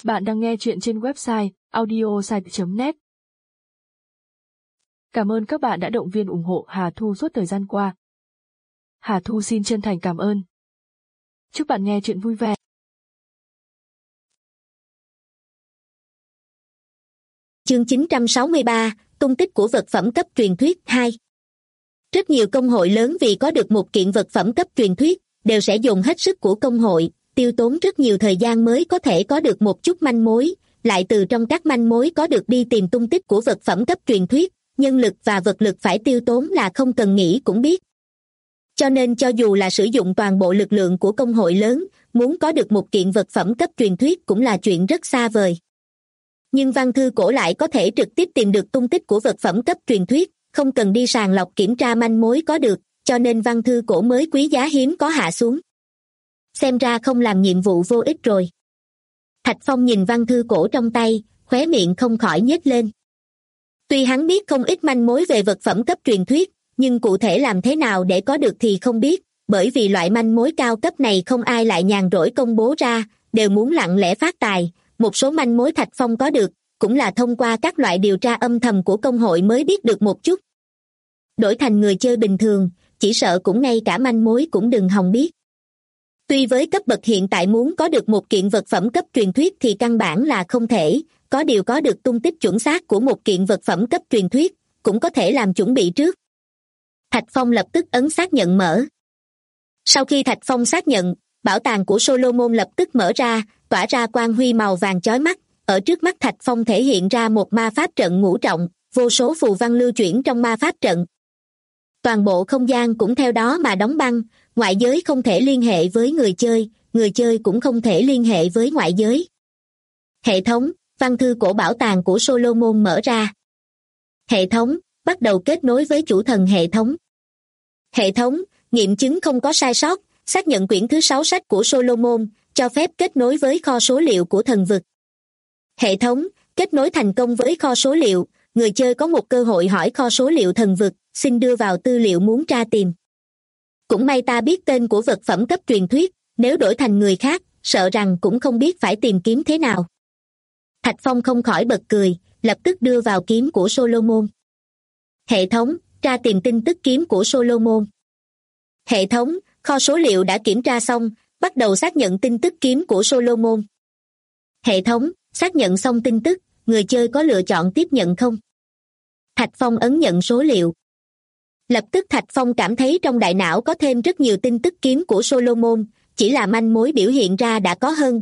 Bạn đang nghe chuyện trên website audiosite.net. Cảm ơn các bạn đã động viên ủng hộ Hà Thu suốt thời gian qua. Hà Thu xin chân thành cảm ơn. Chúc bạn nghe chuyện vui vẻ. Chương 963, tung tích của vật phẩm cấp truyền thuyết 2. Rất nhiều công hội lớn vì có được một kiện vật phẩm cấp truyền thuyết, đều sẽ dùng hết sức của công hội, tiêu tốn rất nhiều thời gian mới có thể có được một chút manh mối, lại từ trong các manh mối có được đi tìm tung tích của vật phẩm cấp truyền thuyết, nhân lực và vật lực phải tiêu tốn là không cần nghĩ cũng biết. Cho nên cho dù là sử dụng toàn bộ lực lượng của công hội lớn, muốn có được một kiện vật phẩm cấp truyền thuyết cũng là chuyện rất xa vời. Nhưng văn thư cổ lại có thể trực tiếp tìm được tung tích của vật phẩm cấp truyền thuyết, không cần đi sàng lọc kiểm tra manh mối có được, cho nên văn thư cổ mới quý giá hiếm có hạ xuống. Xem ra không làm nhiệm vụ vô ích rồi. Thạch Phong nhìn văn thư cổ trong tay, khóe miệng không khỏi nhếch lên. Tuy hắn biết không ít manh mối về vật phẩm cấp truyền thuyết, nhưng cụ thể làm thế nào để có được thì không biết, bởi vì loại manh mối cao cấp này không ai lại nhàn rỗi công bố ra, đều muốn lặng lẽ phát tài. Một số manh mối Thạch Phong có được, cũng là thông qua các loại điều tra âm thầm của công hội mới biết được một chút. Đổi thành người chơi bình thường, chỉ sợ cũng ngay cả manh mối cũng đừng hòng biết. Tuy với cấp bậc hiện tại muốn có được một kiện vật phẩm cấp truyền thuyết thì căn bản là không thể, có điều có được tung tích chuẩn xác của một kiện vật phẩm cấp truyền thuyết, cũng có thể làm chuẩn bị trước. Thạch Phong lập tức ấn xác nhận mở. Sau khi Thạch Phong xác nhận, bảo tàng của Solomon lập tức mở ra, tỏa ra quang huy màu vàng chói mắt, ở trước mắt Thạch Phong thể hiện ra một ma pháp trận ngũ trọng, vô số phù văn lưu chuyển trong ma pháp trận. Toàn bộ không gian cũng theo đó mà đóng băng, ngoại giới không thể liên hệ với người chơi cũng không thể liên hệ với ngoại giới. Hệ thống, văn thư cổ bảo tàng của Solomon mở ra. Hệ thống, bắt đầu kết nối với chủ thần hệ thống. Hệ thống, nghiệm chứng không có sai sót, xác nhận quyển thứ 6 sách của Solomon, cho phép kết nối với kho số liệu của thần vực. Hệ thống, kết nối thành công với kho số liệu, người chơi có một cơ hội hỏi kho số liệu thần vực, xin đưa vào tư liệu muốn tra tìm. Cũng may ta biết tên của vật phẩm cấp truyền thuyết, nếu đổi thành người khác, sợ rằng cũng không biết phải tìm kiếm thế nào. Thạch Phong không khỏi bật cười, lập tức đưa vào kiếm của Solomon. Hệ thống, tra tìm tin tức kiếm của Solomon. Hệ thống, kho số liệu đã kiểm tra xong, bắt đầu xác nhận tin tức kiếm của Solomon. Hệ thống, xác nhận xong tin tức, người chơi có lựa chọn tiếp nhận không? Thạch Phong ấn nhận số liệu. Lập tức Thạch Phong cảm thấy trong đại não có thêm rất nhiều tin tức kiếm của Solomon, chỉ là manh mối biểu hiện ra đã có hơn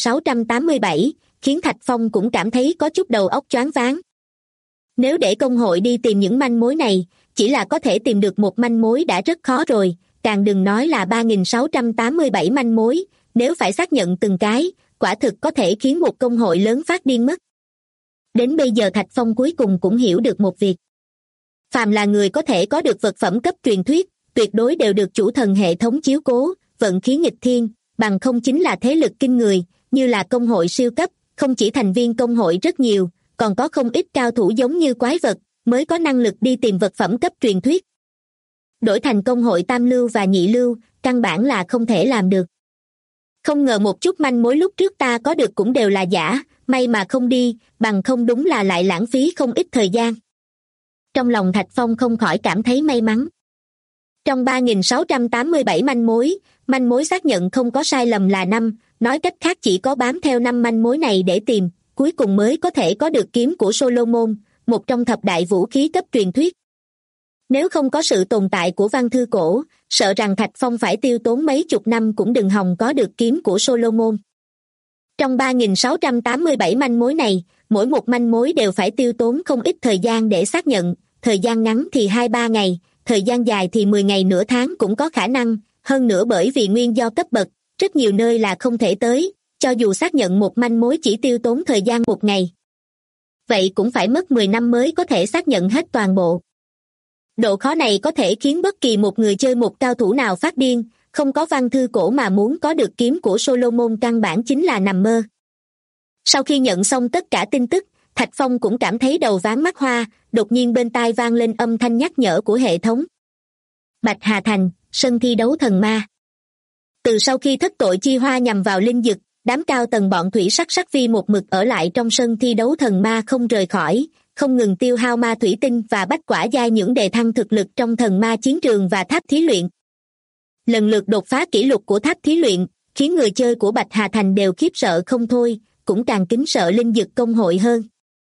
3.687, khiến Thạch Phong cũng cảm thấy có chút đầu óc choáng váng. Nếu để công hội đi tìm những manh mối này, chỉ là có thể tìm được một manh mối đã rất khó rồi, càng đừng nói là 3.687 manh mối, nếu phải xác nhận từng cái, quả thực có thể khiến một công hội lớn phát điên mất. Đến bây giờ Thạch Phong cuối cùng cũng hiểu được một việc. Phàm là người có thể có được vật phẩm cấp truyền thuyết, tuyệt đối đều được chủ thần hệ thống chiếu cố, vận khí nghịch thiên, bằng không chính là thế lực kinh người, như là công hội siêu cấp, không chỉ thành viên công hội rất nhiều, còn có không ít cao thủ giống như quái vật, mới có năng lực đi tìm vật phẩm cấp truyền thuyết. Đổi thành công hội tam lưu và nhị lưu, căn bản là không thể làm được. Không ngờ một chút manh mối lúc trước ta có được cũng đều là giả, may mà không đi, bằng không đúng là lại lãng phí không ít thời gian. Trong lòng Thạch Phong không khỏi cảm thấy may mắn. Trong 3.687 manh mối xác nhận không có sai lầm là 5, nói cách khác chỉ có bám theo 5 manh mối này để tìm, cuối cùng mới có thể có được kiếm của Solomon, một trong thập đại vũ khí cấp truyền thuyết. Nếu không có sự tồn tại của văn thư cổ, sợ rằng Thạch Phong phải tiêu tốn mấy chục năm cũng đừng hòng có được kiếm của Solomon. Trong 3.687 manh mối này, mỗi một manh mối đều phải tiêu tốn không ít thời gian để xác nhận, thời gian ngắn thì 2-3 ngày, thời gian dài thì 10 ngày nửa tháng cũng có khả năng, hơn nữa bởi vì nguyên do cấp bậc, rất nhiều nơi là không thể tới, cho dù xác nhận một manh mối chỉ tiêu tốn thời gian 1 ngày. Vậy cũng phải mất 10 năm mới có thể xác nhận hết toàn bộ. Độ khó này có thể khiến bất kỳ một người chơi một cao thủ nào phát điên, không có văn thư cổ mà muốn có được kiếm của Solomon căn bản chính là nằm mơ. Sau khi nhận xong tất cả tin tức, Thạch Phong cũng cảm thấy đầu váng mắt hoa, đột nhiên bên tai vang lên âm thanh nhắc nhở của hệ thống. Bạch Hà Thành, sân thi đấu thần ma. Từ sau khi thất tội chi hoa nhằm vào linh dực, đám cao tầng bọn Thủy Sắc Sắc Vi một mực ở lại trong sân thi đấu thần ma không rời khỏi, không ngừng tiêu hao ma thủy tinh và bách quả giai những đề thăng thực lực trong thần ma chiến trường và tháp thí luyện. Lần lượt đột phá kỷ lục của tháp thí luyện, khiến người chơi của Bạch Hà Thành đều khiếp sợ không thôi, cũng càng kính sợ linh dực công hội hơn.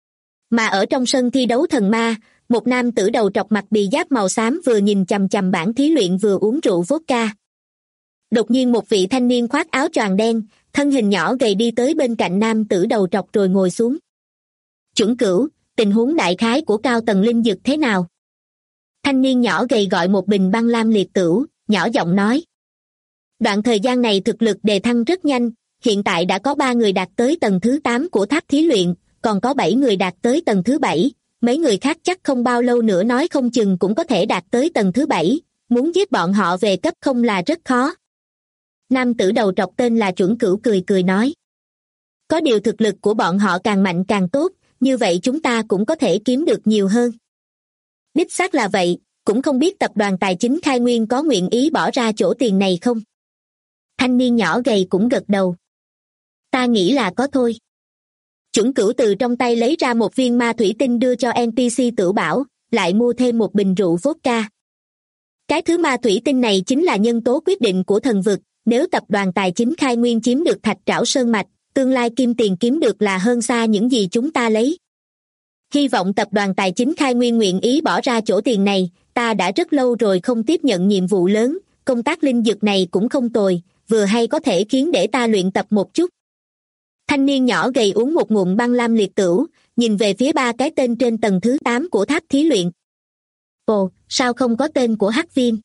Mà ở trong sân thi đấu thần ma, một nam tử đầu trọc mặc bì giáp màu xám vừa nhìn chằm chằm bảng thí luyện vừa uống rượu vodka. Đột nhiên một vị thanh niên khoác áo choàng đen, thân hình nhỏ gầy đi tới bên cạnh nam tử đầu trọc rồi ngồi xuống. Chuẩn Cửu, tình huống đại khái của cao tầng linh dực thế nào? Thanh niên nhỏ gầy gọi một bình băng lam liệt tửu, nhỏ giọng nói. Đoạn thời gian này thực lực đề thăng rất nhanh, hiện tại đã có 3 người đạt tới tầng thứ 8 của tháp thí luyện, còn có 7 người đạt tới tầng thứ 7, mấy người khác chắc không bao lâu nữa nói không chừng cũng có thể đạt tới tầng thứ 7, muốn giết bọn họ về cấp không là rất khó. Nam tử đầu trọc tên là Chuẩn Cửu cười cười nói. Có điều thực lực của bọn họ càng mạnh càng tốt, như vậy chúng ta cũng có thể kiếm được nhiều hơn. Đích xác là vậy, cũng không biết tập đoàn tài chính Khai Nguyên có nguyện ý bỏ ra chỗ tiền này không? Thanh niên nhỏ gầy cũng gật đầu. Ta nghĩ là có thôi. Chuẩn Cửu từ trong tay lấy ra một viên ma thủy tinh đưa cho NPC Tửu Bảo, lại mua thêm một bình rượu vodka. Cái thứ ma thủy tinh này chính là nhân tố quyết định của thần vực, nếu tập đoàn tài chính Khai Nguyên chiếm được Thạch Trảo Sơn Mạch, tương lai kim tiền kiếm được là hơn xa những gì chúng ta lấy. Hy vọng tập đoàn tài chính Khai Nguyên nguyện ý bỏ ra chỗ tiền này, ta đã rất lâu rồi không tiếp nhận nhiệm vụ lớn, công tác linh dược này cũng không tồi, vừa hay có thể khiến để ta luyện tập một chút. Thanh niên nhỏ gầy uống một ngụm băng lam liệt tửu, nhìn về phía 3 cái tên trên tầng thứ 8 của tháp thí luyện. Ồ, sao không có tên của Hắc Viêm?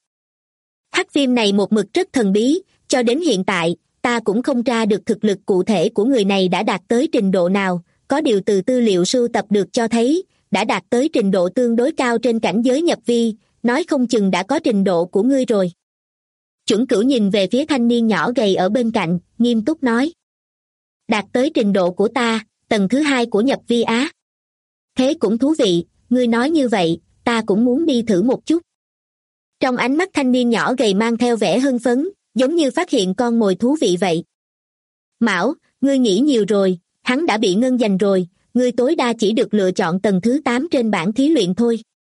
Hắc Viêm này một mực rất thần bí, cho đến hiện tại, ta cũng không tra được thực lực cụ thể của người này đã đạt tới trình độ nào, có điều từ tư liệu sưu tập được cho thấy, đã đạt tới trình độ tương đối cao trên cảnh giới nhập vi, nói không chừng đã có trình độ của ngươi rồi. Chuẩn Cửu nhìn về phía thanh niên nhỏ gầy ở bên cạnh, nghiêm túc nói. Đạt tới trình độ của ta, tầng thứ 2 của nhập vi á. Thế cũng thú vị, ngươi nói như vậy, ta cũng muốn đi thử một chút. Trong ánh mắt thanh niên nhỏ gầy mang theo vẻ hưng phấn, giống như phát hiện con mồi thú vị vậy. Mão, ngươi nghĩ nhiều rồi, hắn đã bị ngân giành rồi, ngươi tối đa chỉ được lựa chọn tầng thứ 8 trên bảng thí luyện thôi.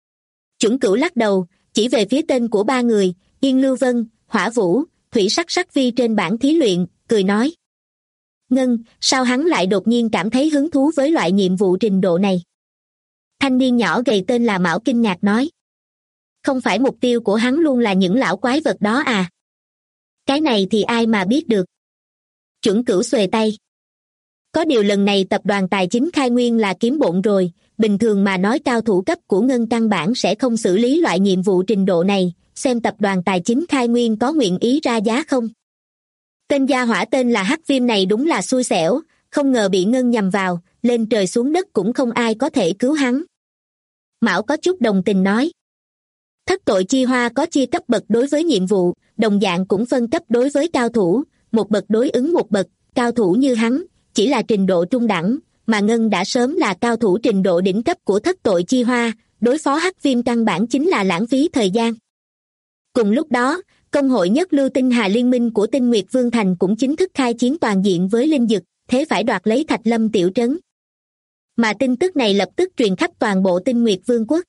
Chuẩn Cửu lắc đầu, chỉ về phía tên của 3 người, Yên Lưu Vân, Hỏa Vũ, Thủy Sắc Sắc Vi trên bảng thí luyện, cười nói. Ngân, sao hắn lại đột nhiên cảm thấy hứng thú với loại nhiệm vụ trình độ này? Thanh niên nhỏ gầy tên là Mão kinh ngạc nói. Không phải mục tiêu của hắn luôn là những lão quái vật đó à? Cái này thì ai mà biết được. Chuẩn Cửu xuề tay. Có điều lần này tập đoàn tài chính Khai Nguyên là kiếm bộn rồi, bình thường mà nói cao thủ cấp của Ngân căn bản sẽ không xử lý loại nhiệm vụ trình độ này, xem tập đoàn tài chính Khai Nguyên có nguyện ý ra giá không. Tên gia hỏa tên là Hắc Viêm này đúng là xui xẻo, không ngờ bị Ngân nhằm vào, lên trời xuống đất cũng không ai có thể cứu hắn. Mão có chút đồng tình nói. Thất tội chi hoa có chia cấp bậc đối với nhiệm vụ, đồng dạng cũng phân cấp đối với cao thủ, một bậc đối ứng một bậc, cao thủ như hắn, chỉ là trình độ trung đẳng, mà Ngân đã sớm là cao thủ trình độ đỉnh cấp của thất tội chi hoa, đối phó Hắc Viêm căn bản chính là lãng phí thời gian. Cùng lúc đó, công hội nhất lưu tinh hà liên minh của Tinh Nguyệt Vương Thành cũng chính thức khai chiến toàn diện với linh dực, thế phải đoạt lấy Thạch Lâm tiểu trấn. Mà tin tức này lập tức truyền khắp toàn bộ Tinh Nguyệt Vương quốc.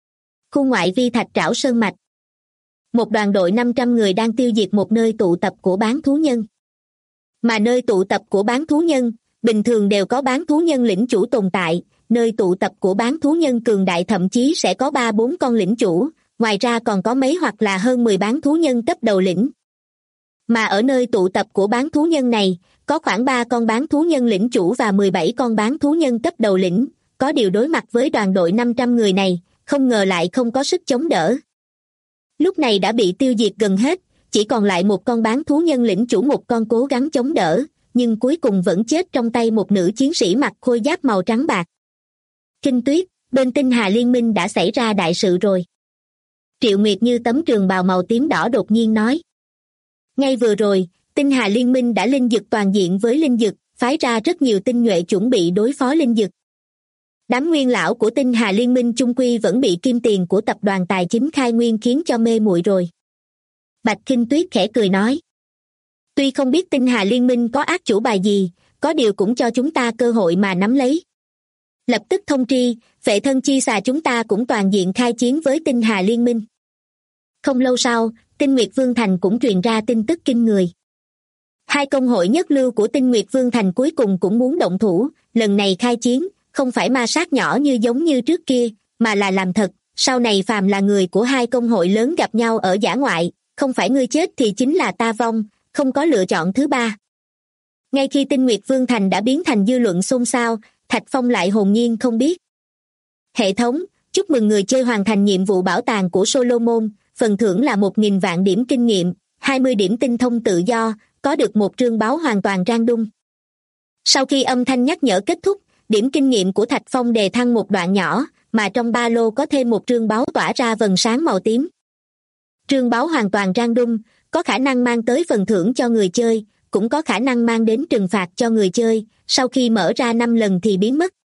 Khu ngoại vi Thạch Trảo Sơn Mạch. Một đoàn đội 500 người đang tiêu diệt một nơi tụ tập của bán thú nhân. Mà nơi tụ tập của bán thú nhân, bình thường đều có bán thú nhân lĩnh chủ tồn tại, nơi tụ tập của bán thú nhân cường đại thậm chí sẽ có 3-4 con lĩnh chủ, ngoài ra còn có mấy hoặc là hơn 10 bán thú nhân cấp đầu lĩnh. Mà ở nơi tụ tập của bán thú nhân này, có khoảng 3 con bán thú nhân lĩnh chủ và 17 con bán thú nhân cấp đầu lĩnh, có điều đối mặt với đoàn đội 500 người này, không ngờ lại không có sức chống đỡ. Lúc này đã bị tiêu diệt gần hết, chỉ còn lại một con bán thú nhân lĩnh chủ một con cố gắng chống đỡ, nhưng cuối cùng vẫn chết trong tay một nữ chiến sĩ mặc khôi giáp màu trắng bạc. Kinh Tuyết, bên Tinh Hà Liên minh đã xảy ra đại sự rồi. Triệu Nguyệt như tấm trường bào màu tím đỏ đột nhiên nói. Ngay vừa rồi, Tinh Hà Liên minh đã linh dực toàn diện với linh dực, phái ra rất nhiều tinh nhuệ chuẩn bị đối phó linh dực. Đám nguyên lão của Tinh Hà Liên minh chung quy vẫn bị kim tiền của tập đoàn tài chính Khai Nguyên khiến cho mê muội rồi. Bạch Kinh Tuyết khẽ cười nói. Tuy không biết tinh hà liên minh có ác chủ bài gì, có điều cũng cho chúng ta cơ hội mà nắm lấy. Lập tức thông tri, vệ thân chi xà chúng ta cũng toàn diện khai chiến với tinh hà liên minh. Không lâu sau, Tinh Nguyệt Vương Thành cũng truyền ra tin tức kinh người. Hai công hội nhất lưu của Tinh Nguyệt Vương Thành cuối cùng cũng muốn động thủ, lần này khai chiến, không phải ma sát nhỏ như giống như trước kia, mà là làm thật. Sau này phàm là người của hai công hội lớn gặp nhau ở dã ngoại, không phải ngươi chết thì chính là ta vong, không có lựa chọn thứ ba. Ngay khi Tinh Nguyệt Vương Thành đã biến thành dư luận xôn xao, Thạch Phong lại hồn nhiên không biết. Hệ thống, chúc mừng người chơi hoàn thành nhiệm vụ bảo tàng của Solomon, phần thưởng là 1.000 vạn điểm kinh nghiệm, 20 điểm tinh thông tự do, có được một trương báo hoàn toàn random. Sau khi âm thanh nhắc nhở kết thúc, điểm kinh nghiệm của Thạch Phong đề thăng một đoạn nhỏ, mà trong ba lô có thêm một trương báo tỏa ra vầng sáng màu tím. Trương báo hoàn toàn random, có khả năng mang tới phần thưởng cho người chơi, cũng có khả năng mang đến trừng phạt cho người chơi, sau khi mở ra 5 lần thì biến mất.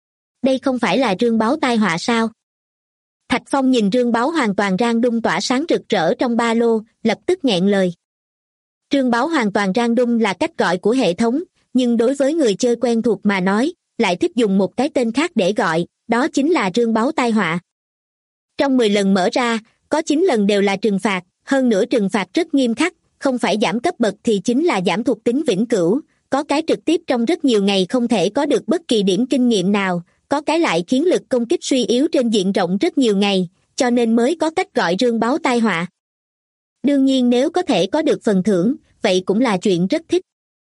Đây không phải là trương báo tai họa sao? Thạch Phong nhìn trương báo hoàn toàn random tỏa sáng rực rỡ trong ba lô, lập tức nghẹn lời. Trương báo hoàn toàn random là cách gọi của hệ thống, nhưng đối với người chơi quen thuộc mà nói, lại thích dùng một cái tên khác để gọi, đó chính là trương báo tai họa. Trong 10 lần mở ra, có 9 lần đều là trừng phạt, hơn nữa trừng phạt rất nghiêm khắc, không phải giảm cấp bậc thì chính là giảm thuộc tính vĩnh cửu, có cái trực tiếp trong rất nhiều ngày không thể có được bất kỳ điểm kinh nghiệm nào, có cái lại khiến lực công kích suy yếu trên diện rộng rất nhiều ngày, cho nên mới có cách gọi trương báo tai họa. Đương nhiên nếu có thể có được phần thưởng, vậy cũng là chuyện rất thích.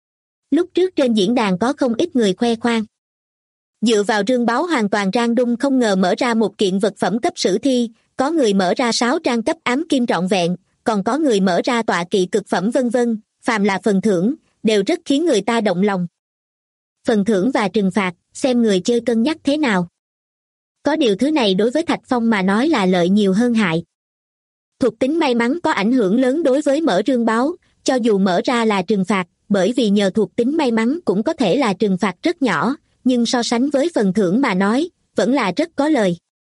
Lúc trước trên diễn đàn có không ít người khoe khoang. Dựa vào trương báo hoàn toàn random không ngờ mở ra một kiện vật phẩm cấp sử thi, có người mở ra 6 trang cấp ám kim trọn vẹn, còn có người mở ra tọa kỵ cực phẩm vân vân, phàm là phần thưởng, đều rất khiến người ta động lòng. Phần thưởng và trừng phạt, xem người chơi cân nhắc thế nào. Có điều thứ này đối với Thạch Phong mà nói là lợi nhiều hơn hại. Thuộc tính may mắn có ảnh hưởng lớn đối với mở trương báo, cho dù mở ra là trừng phạt, bởi vì nhờ thuộc tính may mắn cũng có thể là trừng phạt rất nhỏ, nhưng so sánh với phần thưởng mà nói, vẫn là rất có lời.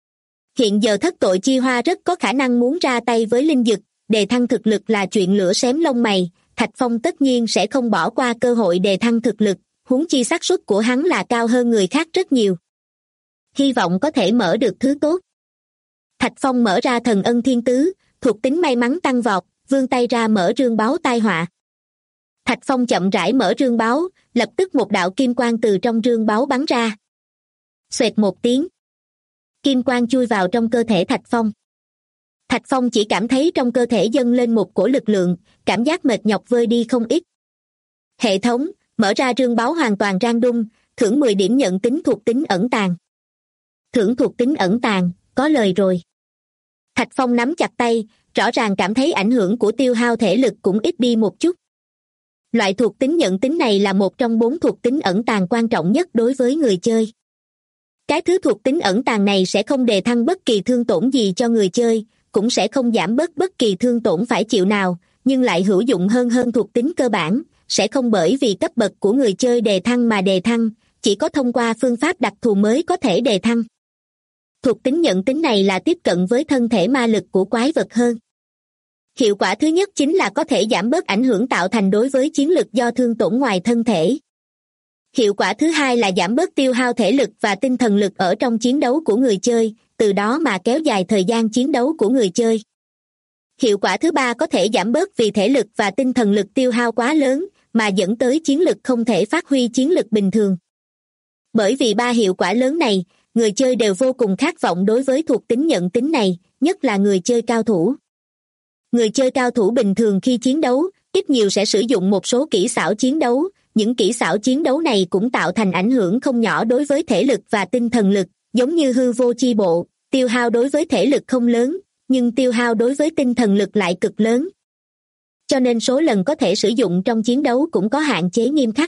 Hiện giờ thất tội chi hoa rất có khả năng muốn ra tay với linh dực, đề thăng thực lực là chuyện lửa xém lông mày, Thạch Phong tất nhiên sẽ không bỏ qua cơ hội đề thăng thực lực, huống chi xác suất của hắn là cao hơn người khác rất nhiều. Hy vọng có thể mở được thứ tốt. Thạch Phong mở ra thần ân thiên tứ, thuộc tính may mắn tăng vọt, vươn tay ra mở trương báo tai họa. Thạch Phong chậm rãi mở trương báo, lập tức một đạo kim quang từ trong trương báo bắn ra. Xoẹt một tiếng. Kim quang chui vào trong cơ thể Thạch Phong. Thạch Phong chỉ cảm thấy trong cơ thể dâng lên một cổ lực lượng, cảm giác mệt nhọc vơi đi không ít. Hệ thống, mở ra trương báo hoàn toàn random, thưởng 10 điểm nhận tính thuộc tính ẩn tàng. Thưởng thuộc tính ẩn tàng, có lời rồi. Thạch Phong nắm chặt tay, rõ ràng cảm thấy ảnh hưởng của tiêu hao thể lực cũng ít đi một chút. Loại thuộc tính nhận tính này là một trong 4 thuộc tính ẩn tàng quan trọng nhất đối với người chơi. Cái thứ thuộc tính ẩn tàng này sẽ không đề thăng bất kỳ thương tổn gì cho người chơi, cũng sẽ không giảm bớt bất kỳ thương tổn phải chịu nào, nhưng lại hữu dụng hơn thuộc tính cơ bản, sẽ không bởi vì cấp bậc của người chơi đề thăng mà đề thăng, chỉ có thông qua phương pháp đặc thù mới có thể đề thăng. Thuộc tính nhận tính này là tiếp cận với thân thể ma lực của quái vật hơn. Hiệu quả thứ nhất chính là có thể giảm bớt ảnh hưởng tạo thành đối với chiến lực do thương tổn ngoài thân thể. Hiệu quả thứ hai là giảm bớt tiêu hao thể lực và tinh thần lực ở trong chiến đấu của người chơi, từ đó mà kéo dài thời gian chiến đấu của người chơi. Hiệu quả thứ ba có thể giảm bớt vì thể lực và tinh thần lực tiêu hao quá lớn, mà dẫn tới chiến lực không thể phát huy chiến lực bình thường. Bởi vì 3 hiệu quả lớn này, người chơi đều vô cùng khát vọng đối với thuộc tính nhận tính này, nhất là người chơi cao thủ. Người chơi cao thủ bình thường khi chiến đấu, ít nhiều sẽ sử dụng một số kỹ xảo chiến đấu, những kỹ xảo chiến đấu này cũng tạo thành ảnh hưởng không nhỏ đối với thể lực và tinh thần lực, giống như hư vô chi bộ, tiêu hao đối với thể lực không lớn, nhưng tiêu hao đối với tinh thần lực lại cực lớn. Cho nên số lần có thể sử dụng trong chiến đấu cũng có hạn chế nghiêm khắc.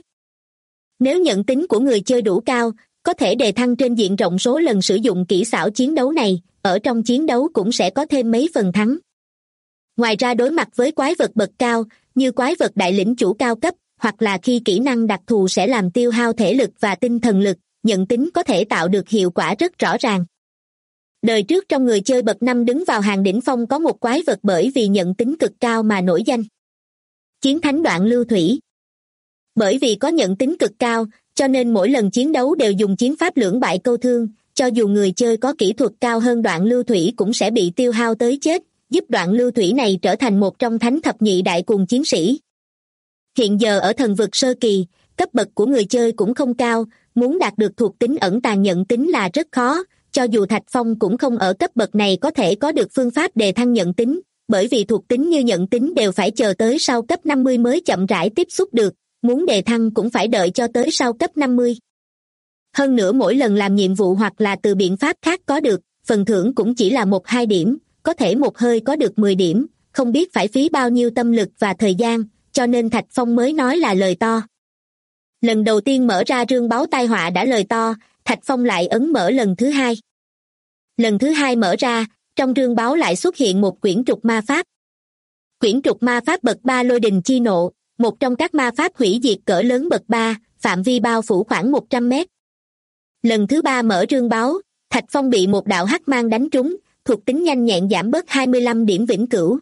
Nếu nhận tính của người chơi đủ cao, có thể đề thăng trên diện rộng số lần sử dụng kỹ xảo chiến đấu này, ở trong chiến đấu cũng sẽ có thêm mấy phần thắng. Ngoài ra đối mặt với quái vật bậc cao, như quái vật đại lĩnh chủ cao cấp, hoặc là khi kỹ năng đặc thù sẽ làm tiêu hao thể lực và tinh thần lực, nhận tính có thể tạo được hiệu quả rất rõ ràng. Đời trước trong người chơi bậc 5 đứng vào hàng đỉnh phong có một quái vật bởi vì nhận tính cực cao mà nổi danh. Chiến thánh đoạn lưu thủy. Bởi vì có nhận tính cực cao, cho nên mỗi lần chiến đấu đều dùng chiến pháp lưỡng bại câu thương, cho dù người chơi có kỹ thuật cao hơn đoạn lưu thủy cũng sẽ bị tiêu hao tới chết, giúp đoạn lưu thủy này trở thành một trong thánh thập nhị đại cuồng chiến sĩ. Hiện giờ ở thần vực sơ kỳ, cấp bậc của người chơi cũng không cao, muốn đạt được thuộc tính ẩn tàng nhận tính là rất khó, cho dù Thạch Phong cũng không ở cấp bậc này có thể có được phương pháp đề thăng nhận tính, bởi vì thuộc tính như nhận tính đều phải chờ tới sau cấp 50 mới chậm rãi tiếp xúc được, muốn đề thăng cũng phải đợi cho tới sau cấp 50. Hơn nữa mỗi lần làm nhiệm vụ hoặc là từ biện pháp khác có được, phần thưởng cũng chỉ là 1-2 điểm, có thể một hơi có được 10 điểm, không biết phải phí bao nhiêu tâm lực và thời gian, cho nên Thạch Phong mới nói là lời to. Lần đầu tiên mở ra rương báu tai họa đã lời to, Thạch Phong lại ấn mở lần thứ hai. Lần thứ hai mở ra, trong rương báu lại xuất hiện một quyển trục ma pháp. Quyển trục ma pháp bậc 3 lôi đình chi nộ, một trong các ma pháp hủy diệt cỡ lớn bậc 3, phạm vi bao phủ khoảng 100 mét. Lần thứ ba mở rương báu, Thạch Phong bị một đạo hắc mang đánh trúng, thuộc tính nhanh nhẹn giảm bớt 25 điểm vĩnh cửu.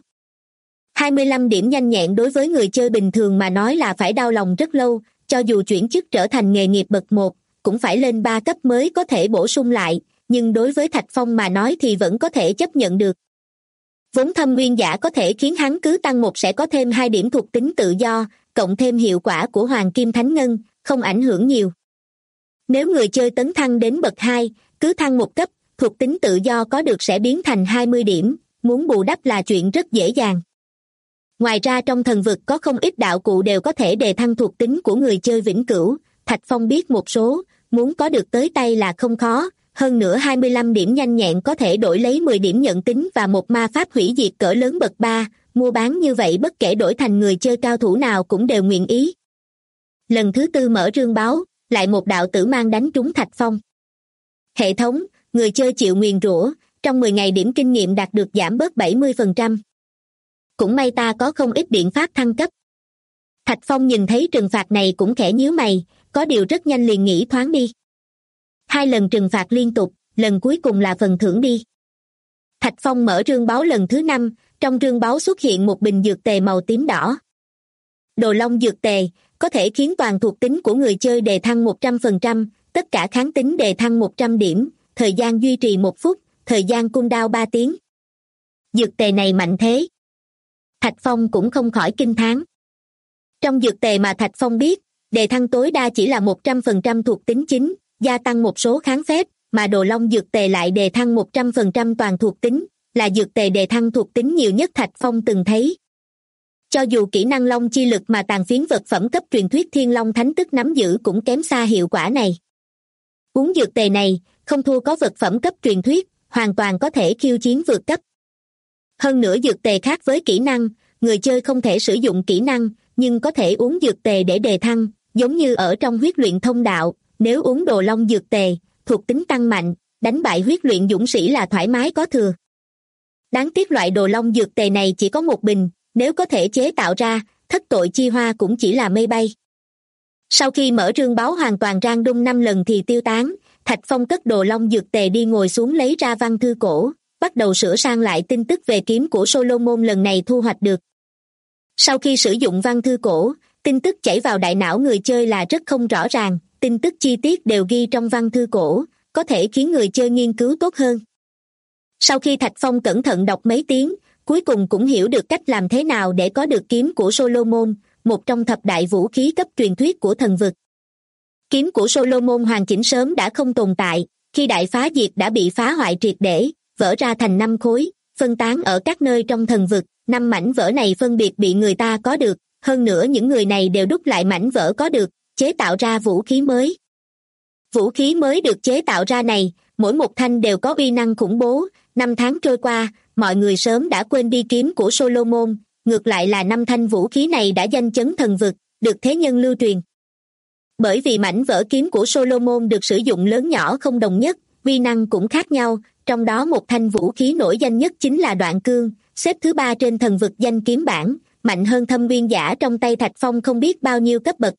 25 điểm nhanh nhẹn đối với người chơi bình thường mà nói là phải đau lòng rất lâu, cho dù chuyển chức trở thành nghề nghiệp bậc 1, cũng phải lên 3 cấp mới có thể bổ sung lại, nhưng đối với Thạch Phong mà nói thì vẫn có thể chấp nhận được. Vốn thâm nguyên giả có thể khiến hắn cứ tăng 1 sẽ có thêm 2 điểm thuộc tính tự do, cộng thêm hiệu quả của Hoàng Kim Thánh Ngân, không ảnh hưởng nhiều. Nếu người chơi tấn thăng đến bậc 2, cứ thăng 1 cấp, thuộc tính tự do có được sẽ biến thành 20 điểm, muốn bù đắp là chuyện rất dễ dàng. Ngoài ra trong thần vực có không ít đạo cụ đều có thể đề thăng thuộc tính của người chơi vĩnh cửu, Thạch Phong biết một số, muốn có được tới tay là không khó, hơn nữa 25 điểm nhanh nhẹn có thể đổi lấy 10 điểm nhận tính và một ma pháp hủy diệt cỡ lớn bậc 3, mua bán như vậy bất kể đổi thành người chơi cao thủ nào cũng đều nguyện ý. Lần thứ tư mở rương báu, lại một đạo tử mang đánh trúng Thạch Phong. Hệ thống, người chơi chịu nguyền rủa, trong 10 ngày điểm kinh nghiệm đạt được giảm bớt 70%. Cũng may ta có không ít biện pháp thăng cấp. Thạch Phong nhìn thấy trừng phạt này cũng khẽ nhíu mày, có điều rất nhanh liền nghĩ thoáng đi. 2 lần trừng phạt liên tục, lần cuối cùng là phần thưởng đi. Thạch Phong mở rương báu lần thứ 5, trong rương báu xuất hiện một bình dược tề màu tím đỏ. Đồ long dược tề, có thể khiến toàn thuộc tính của người chơi đề thăng 100%, tất cả kháng tính đề thăng 100 điểm, thời gian duy trì 1 phút, thời gian cooldown 3 tiếng. Dược tề này mạnh thế. Thạch Phong cũng không khỏi kinh thán. Trong dược tề mà Thạch Phong biết, đề thăng tối đa chỉ là 100% thuộc tính chính, gia tăng một số kháng phép, mà đồ long dược tề lại đề thăng 100% toàn thuộc tính, là dược tề đề thăng thuộc tính nhiều nhất Thạch Phong từng thấy. Cho dù kỹ năng long chi lực mà tàn phiến vật phẩm cấp truyền thuyết Thiên Long Thánh Tức nắm giữ cũng kém xa hiệu quả này. Uống dược tề này, không thua có vật phẩm cấp truyền thuyết, hoàn toàn có thể khiêu chiến vượt cấp. Hơn nữa dược tề khác với kỹ năng, người chơi không thể sử dụng kỹ năng, nhưng có thể uống dược tề để đề thăng, giống như ở trong huyết luyện thông đạo, nếu uống đồ long dược tề, thuộc tính tăng mạnh, đánh bại huyết luyện dũng sĩ là thoải mái có thừa. Đáng tiếc loại đồ long dược tề này chỉ có 1 bình, nếu có thể chế tạo ra, thất tội chi hoa cũng chỉ là mây bay. Sau khi mở rương báu hoàn toàn rang đung 5 lần thì tiêu tán, Thạch Phong cất đồ long dược tề đi ngồi xuống lấy ra văn thư cổ, bắt đầu sửa sang lại tin tức về kiếm của Solomon lần này thu hoạch được. Sau khi sử dụng văn thư cổ, tin tức chảy vào đại não người chơi là rất không rõ ràng, tin tức chi tiết đều ghi trong văn thư cổ, có thể khiến người chơi nghiên cứu tốt hơn. Sau khi Thạch Phong cẩn thận đọc mấy tiếng, cuối cùng cũng hiểu được cách làm thế nào để có được kiếm của Solomon, một trong thập đại vũ khí cấp truyền thuyết của thần vực. Kiếm của Solomon hoàn chỉnh sớm đã không tồn tại, khi đại phá diệt đã bị phá hoại triệt để, vỡ ra thành 5 khối, phân tán ở các nơi trong thần vực. 5 mảnh vỡ này phân biệt bị người ta có được, hơn nữa những người này đều đúc lại mảnh vỡ có được, chế tạo ra vũ khí mới. Vũ khí mới được chế tạo ra này, mỗi một thanh đều có uy năng khủng bố. 5 tháng trôi qua, mọi người sớm đã quên đi kiếm của Solomon, ngược lại là 5 thanh vũ khí này đã danh chấn thần vực, được thế nhân lưu truyền. Bởi vì mảnh vỡ kiếm của Solomon được sử dụng lớn nhỏ không đồng nhất, uy năng cũng khác nhau, trong đó một thanh vũ khí nổi danh nhất chính là Đoạn Cương, xếp thứ 3 trên thần vực danh kiếm bảng, mạnh hơn thâm nguyên giả trong tay Thạch Phong không biết bao nhiêu cấp bậc.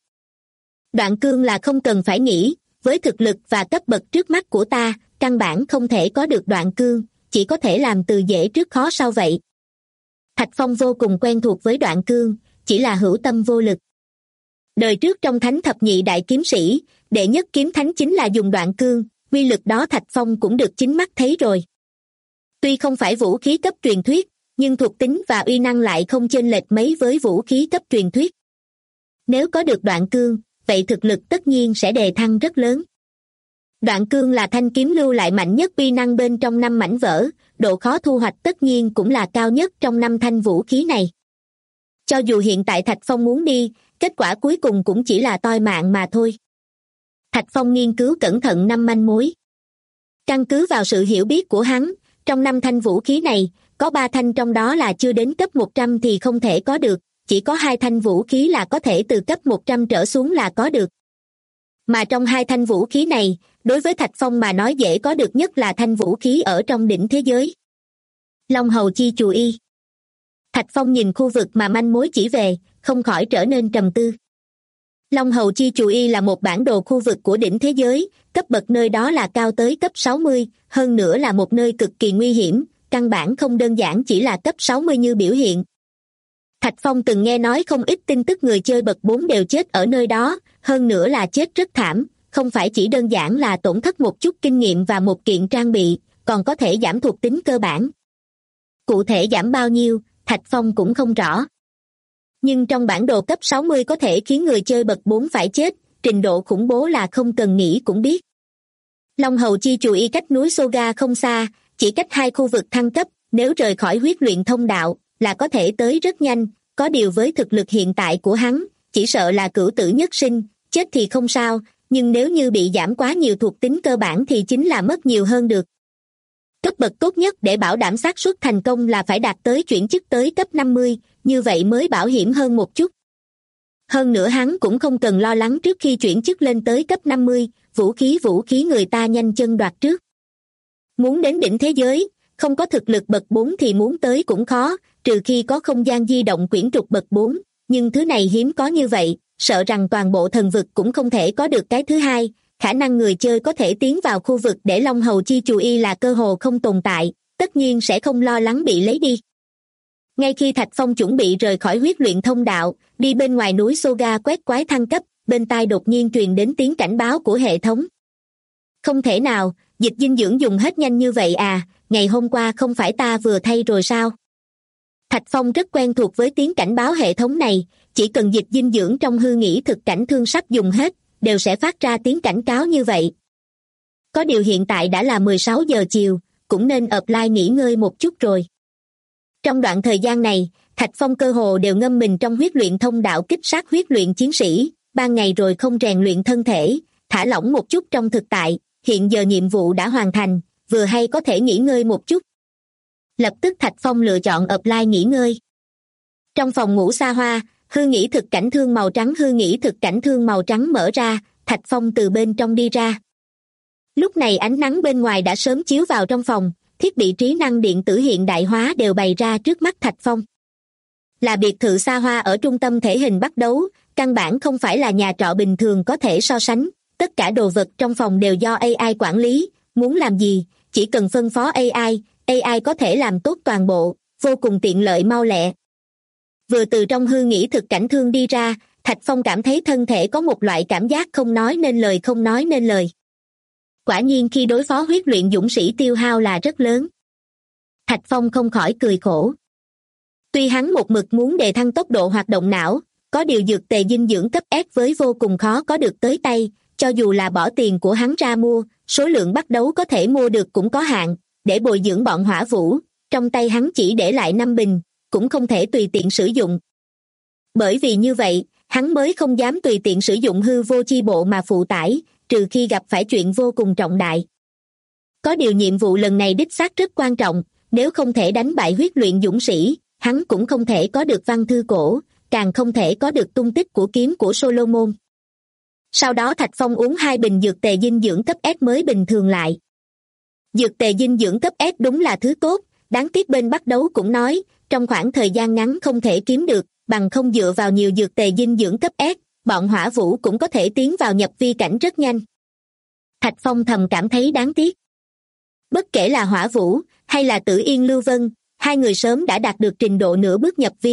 Đoạn Cương là không cần phải nghĩ, với thực lực và cấp bậc trước mắt của ta, căn bản không thể có được Đoạn Cương, chỉ có thể làm từ dễ trước khó sau vậy. Thạch Phong vô cùng quen thuộc với Đoạn Cương, chỉ là hữu tâm vô lực. Đời trước trong Thánh Thập Nhị Đại Kiếm Sĩ, đệ nhất kiếm thánh chính là dùng đoạn cương, uy lực đó Thạch Phong cũng được chính mắt thấy rồi. Tuy không phải vũ khí cấp truyền thuyết, nhưng thuộc tính và uy năng lại không chênh lệch mấy với vũ khí cấp truyền thuyết. Nếu có được đoạn cương, vậy thực lực tất nhiên sẽ đề thăng rất lớn. Đoạn cương là thanh kiếm lưu lại mạnh nhất uy năng bên trong 5 mảnh vỡ, độ khó thu hoạch tất nhiên cũng là cao nhất trong 5 thanh vũ khí này. Cho dù hiện tại Thạch Phong muốn đi, kết quả cuối cùng cũng chỉ là toi mạng mà thôi. Thạch Phong nghiên cứu cẩn thận 5 manh mối. Căn cứ vào sự hiểu biết của hắn, trong 5 thanh vũ khí này, có 3 thanh trong đó là chưa đến cấp 100 thì không thể có được, chỉ có 2 thanh vũ khí là có thể từ cấp 100 trở xuống là có được. Mà trong 2 thanh vũ khí này, đối với Thạch Phong mà nói dễ có được nhất là thanh vũ khí ở trong đỉnh thế giới. Long Hầu Chi Chù Y. Thạch Phong nhìn khu vực mà manh mối chỉ về, không khỏi trở nên trầm tư. Long Hầu Chi Chù Y là một bản đồ khu vực của đỉnh thế giới, cấp bậc nơi đó là cao tới cấp 60, hơn nữa là một nơi cực kỳ nguy hiểm, căn bản không đơn giản chỉ là cấp 60 như biểu hiện. Thạch Phong từng nghe nói không ít tin tức người chơi bậc 4 đều chết ở nơi đó, hơn nữa là chết rất thảm, không phải chỉ đơn giản là tổn thất một chút kinh nghiệm và một kiện trang bị, còn có thể giảm thuộc tính cơ bản. Cụ thể giảm bao nhiêu, Thạch Phong cũng không rõ. Nhưng trong bản đồ cấp 60 có thể khiến người chơi bậc 4 phải chết, trình độ khủng bố là không cần nghĩ cũng biết. Long Hầu Chi Chù Y cách núi Soga không xa, chỉ cách 2 khu vực thăng cấp, nếu rời khỏi huyết luyện thông đạo, là có thể tới rất nhanh, có điều với thực lực hiện tại của hắn, chỉ sợ là cửu tử nhất sinh, chết thì không sao, nhưng nếu như bị giảm quá nhiều thuộc tính cơ bản thì chính là mất nhiều hơn được. Cấp bậc tốt nhất để bảo đảm xác suất thành công là phải đạt tới chuyển chức tới cấp 50, như vậy mới bảo hiểm hơn một chút. Hơn nữa hắn cũng không cần lo lắng trước khi chuyển chức lên tới cấp 50, vũ khí người ta nhanh chân đoạt trước. Muốn đến đỉnh thế giới, không có thực lực bậc 4 thì muốn tới cũng khó, trừ khi có không gian di động quyển trục bậc 4, nhưng thứ này hiếm có như vậy, sợ rằng toàn bộ thần vực cũng không thể có được cái thứ hai, khả năng người chơi có thể tiến vào khu vực để Long Hầu Chi Chù Y là cơ hồ không tồn tại, tất nhiên sẽ không lo lắng bị lấy đi. Ngay khi Thạch Phong chuẩn bị rời khỏi huyết luyện thông đạo, đi bên ngoài núi Soga quét quái thăng cấp, bên tai đột nhiên truyền đến tiếng cảnh báo của hệ thống. Không thể nào, dịch dinh dưỡng dùng hết nhanh như vậy à, ngày hôm qua không phải ta vừa thay rồi sao? Thạch Phong rất quen thuộc với tiếng cảnh báo hệ thống này, chỉ cần dịch dinh dưỡng trong hư nghĩ thực cảnh thương sắp dùng hết, đều sẽ phát ra tiếng cảnh cáo như vậy. Có điều hiện tại đã là 16 giờ chiều, cũng nên offline nghỉ ngơi một chút rồi. Trong đoạn thời gian này, Thạch Phong cơ hồ đều ngâm mình trong huyết luyện thông đạo kích sát huyết luyện chiến sĩ, ban ngày rồi không rèn luyện thân thể, thả lỏng một chút trong thực tại, hiện giờ nhiệm vụ đã hoàn thành, vừa hay có thể nghỉ ngơi một chút. Lập tức Thạch Phong lựa chọn offline nghỉ ngơi. Trong phòng ngủ xa hoa, hư nghĩ thực cảnh thương màu trắng mở ra, Thạch Phong từ bên trong đi ra. Lúc này ánh nắng bên ngoài đã sớm chiếu vào trong phòng, thiết bị trí năng điện tử hiện đại hóa đều bày ra trước mắt Thạch Phong. Là biệt thự xa hoa ở trung tâm thể hình bắt đấu, căn bản không phải là nhà trọ bình thường có thể so sánh, tất cả đồ vật trong phòng đều do AI quản lý, muốn làm gì, chỉ cần phân phó AI có thể làm tốt toàn bộ, vô cùng tiện lợi mau lẹ. Vừa từ trong hư nghĩ thực cảnh thương đi ra, Thạch Phong cảm thấy thân thể có một loại cảm giác không nói nên lời. Quả nhiên khi đối phó huyết luyện dũng sĩ tiêu hao là rất lớn. Thạch Phong không khỏi cười khổ. Tuy hắn một mực muốn đề thăng tốc độ hoạt động não, có điều dược tề dinh dưỡng cấp S với vô cùng khó có được tới tay, cho dù là bỏ tiền của hắn ra mua, số lượng bắt đấu có thể mua được cũng có hạn, để bồi dưỡng bọn hỏa vũ, trong tay hắn chỉ để lại 5 bình, cũng không thể tùy tiện sử dụng. Bởi vì như vậy, hắn mới không dám tùy tiện sử dụng hư vô chi bộ mà phụ tải, trừ khi gặp phải chuyện vô cùng trọng đại. Có điều nhiệm vụ lần này đích xác rất quan trọng, nếu không thể đánh bại huyết luyện dũng sĩ, hắn cũng không thể có được văn thư cổ, càng không thể có được tung tích của kiếm của Solomon. Sau đó Thạch Phong uống 2 bình dược tề dinh dưỡng cấp S mới bình thường lại. Dược tề dinh dưỡng cấp S đúng là thứ tốt, đáng tiếc bên bắt đấu cũng nói, trong khoảng thời gian ngắn không thể kiếm được, bằng không dựa vào nhiều dược tề dinh dưỡng cấp S, bọn hỏa vũ cũng có thể tiến vào nhập vi cảnh rất nhanh. Thạch Phong thầm cảm thấy đáng tiếc. Bất kể là hỏa vũ, hay là Tử Yên Lưu Vân, hai người sớm đã đạt được trình độ nửa bước nhập vi,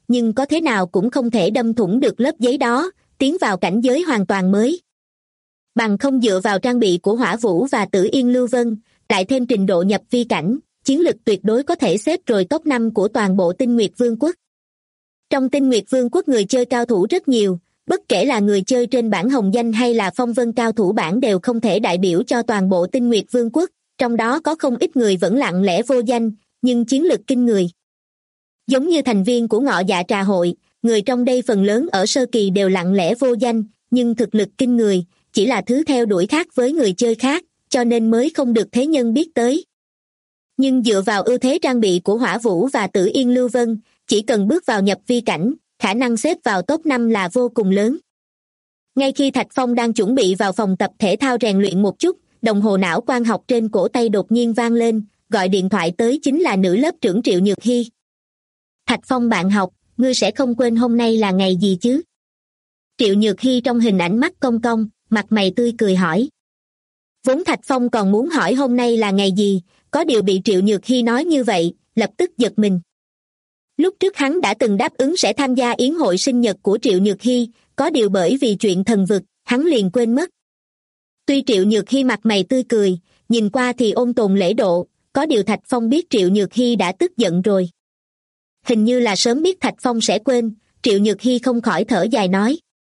nhưng có thế nào cũng không thể đâm thủng được lớp giấy đó, tiến vào cảnh giới hoàn toàn mới. Bằng không dựa vào trang bị của Hỏa Vũ và Tử Yên Lưu Vân, lại thêm trình độ nhập vi cảnh, chiến lực tuyệt đối có thể xếp rồi top 5 của toàn bộ Tinh Nguyệt Vương quốc. Trong Tinh Nguyệt Vương quốc người chơi cao thủ rất nhiều, bất kể là người chơi trên bảng hồng danh hay là phong vân cao thủ bảng đều không thể đại biểu cho toàn bộ Tinh Nguyệt Vương quốc, trong đó có không ít người vẫn lặng lẽ vô danh, nhưng chiến lực kinh người. Giống như thành viên của Ngọ Dạ Trà Hội, người trong đây phần lớn ở sơ kỳ đều lặng lẽ vô danh, nhưng thực lực kinh người, chỉ là thứ theo đuổi khác với người chơi khác, cho nên mới không được thế nhân biết tới. Nhưng dựa vào ưu thế trang bị của Hỏa Vũ và Tử Yên Lưu Vân, chỉ cần bước vào nhập vi cảnh, khả năng xếp vào top 5 là vô cùng lớn. Ngay khi Thạch Phong đang chuẩn bị vào phòng tập thể thao rèn luyện một chút, đồng hồ não quang học trên cổ tay đột nhiên vang lên, gọi điện thoại tới chính là nữ lớp trưởng Triệu Nhược Hy. Thạch Phong bạn học, ngươi sẽ không quên hôm nay là ngày gì chứ? Triệu Nhược Hy trong hình ảnh mắt cong cong, mặt mày tươi cười hỏi. Vốn Thạch Phong còn muốn hỏi hôm nay là ngày gì, có điều bị Triệu Nhược Hy nói như vậy, lập tức giật mình. Lúc trước hắn đã từng đáp ứng sẽ tham gia yến hội sinh nhật của Triệu Nhược Hy, có điều bởi vì chuyện thần vực, hắn liền quên mất. Tuy Triệu Nhược Hy mặt mày tươi cười, nhìn qua thì ôn tồn lễ độ, có điều Thạch Phong biết Triệu Nhược Hy đã tức giận rồi. Hình như là sớm biết Thạch Phong sẽ quên, Triệu Nhược Hy không khỏi thở dài nói.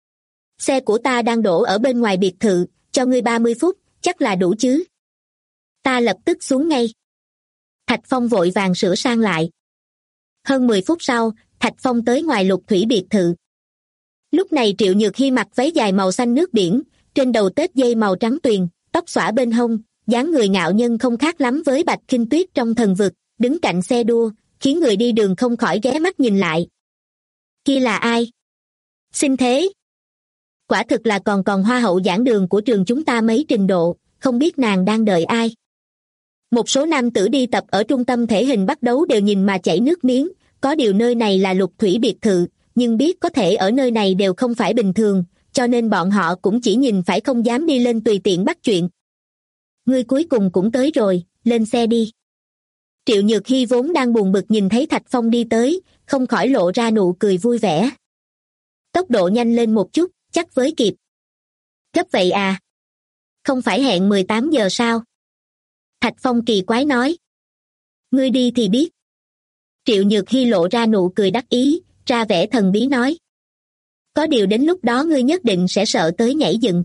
Xe của ta đang đổ ở bên ngoài biệt thự, cho ngươi 30 phút, chắc là đủ chứ? Ta lập tức xuống ngay. Thạch Phong vội vàng sửa sang lại. Hơn 10 phút sau, Thạch Phong tới ngoài Lục Thủy biệt thự. Lúc này Triệu Nhược Hy mặc váy dài màu xanh nước biển, trên đầu tết dây màu trắng tuyền, tóc xõa bên hông, dáng người ngạo nhân không khác lắm với Bạch Kinh Tuyết trong thần vực, đứng cạnh xe đua, khiến người đi đường không khỏi ghé mắt nhìn lại. Kia là ai? Xin thế. Quả thực là còn hoa hậu giảng đường của trường chúng ta mấy trình độ, không biết nàng đang đợi ai. Một số nam tử đi tập ở trung tâm thể hình bắt đấu đều nhìn mà chảy nước miếng, có điều nơi này là Lục Thủy biệt thự, nhưng biết có thể ở nơi này đều không phải bình thường, cho nên bọn họ cũng chỉ nhìn phải không dám đi lên tùy tiện bắt chuyện. Ngươi cuối cùng cũng tới rồi, lên xe đi. Triệu Nhược Hy vốn đang buồn bực nhìn thấy Thạch Phong đi tới, không khỏi lộ ra nụ cười vui vẻ. Tốc độ nhanh lên một chút, chắc với kịp. Gấp vậy à? Không phải hẹn 18 giờ sao? Thạch Phong kỳ quái nói. Ngươi đi thì biết. Triệu Nhược Hy lộ ra nụ cười đắc ý, ra vẻ thần bí nói. Có điều đến lúc đó ngươi nhất định sẽ sợ tới nhảy dựng.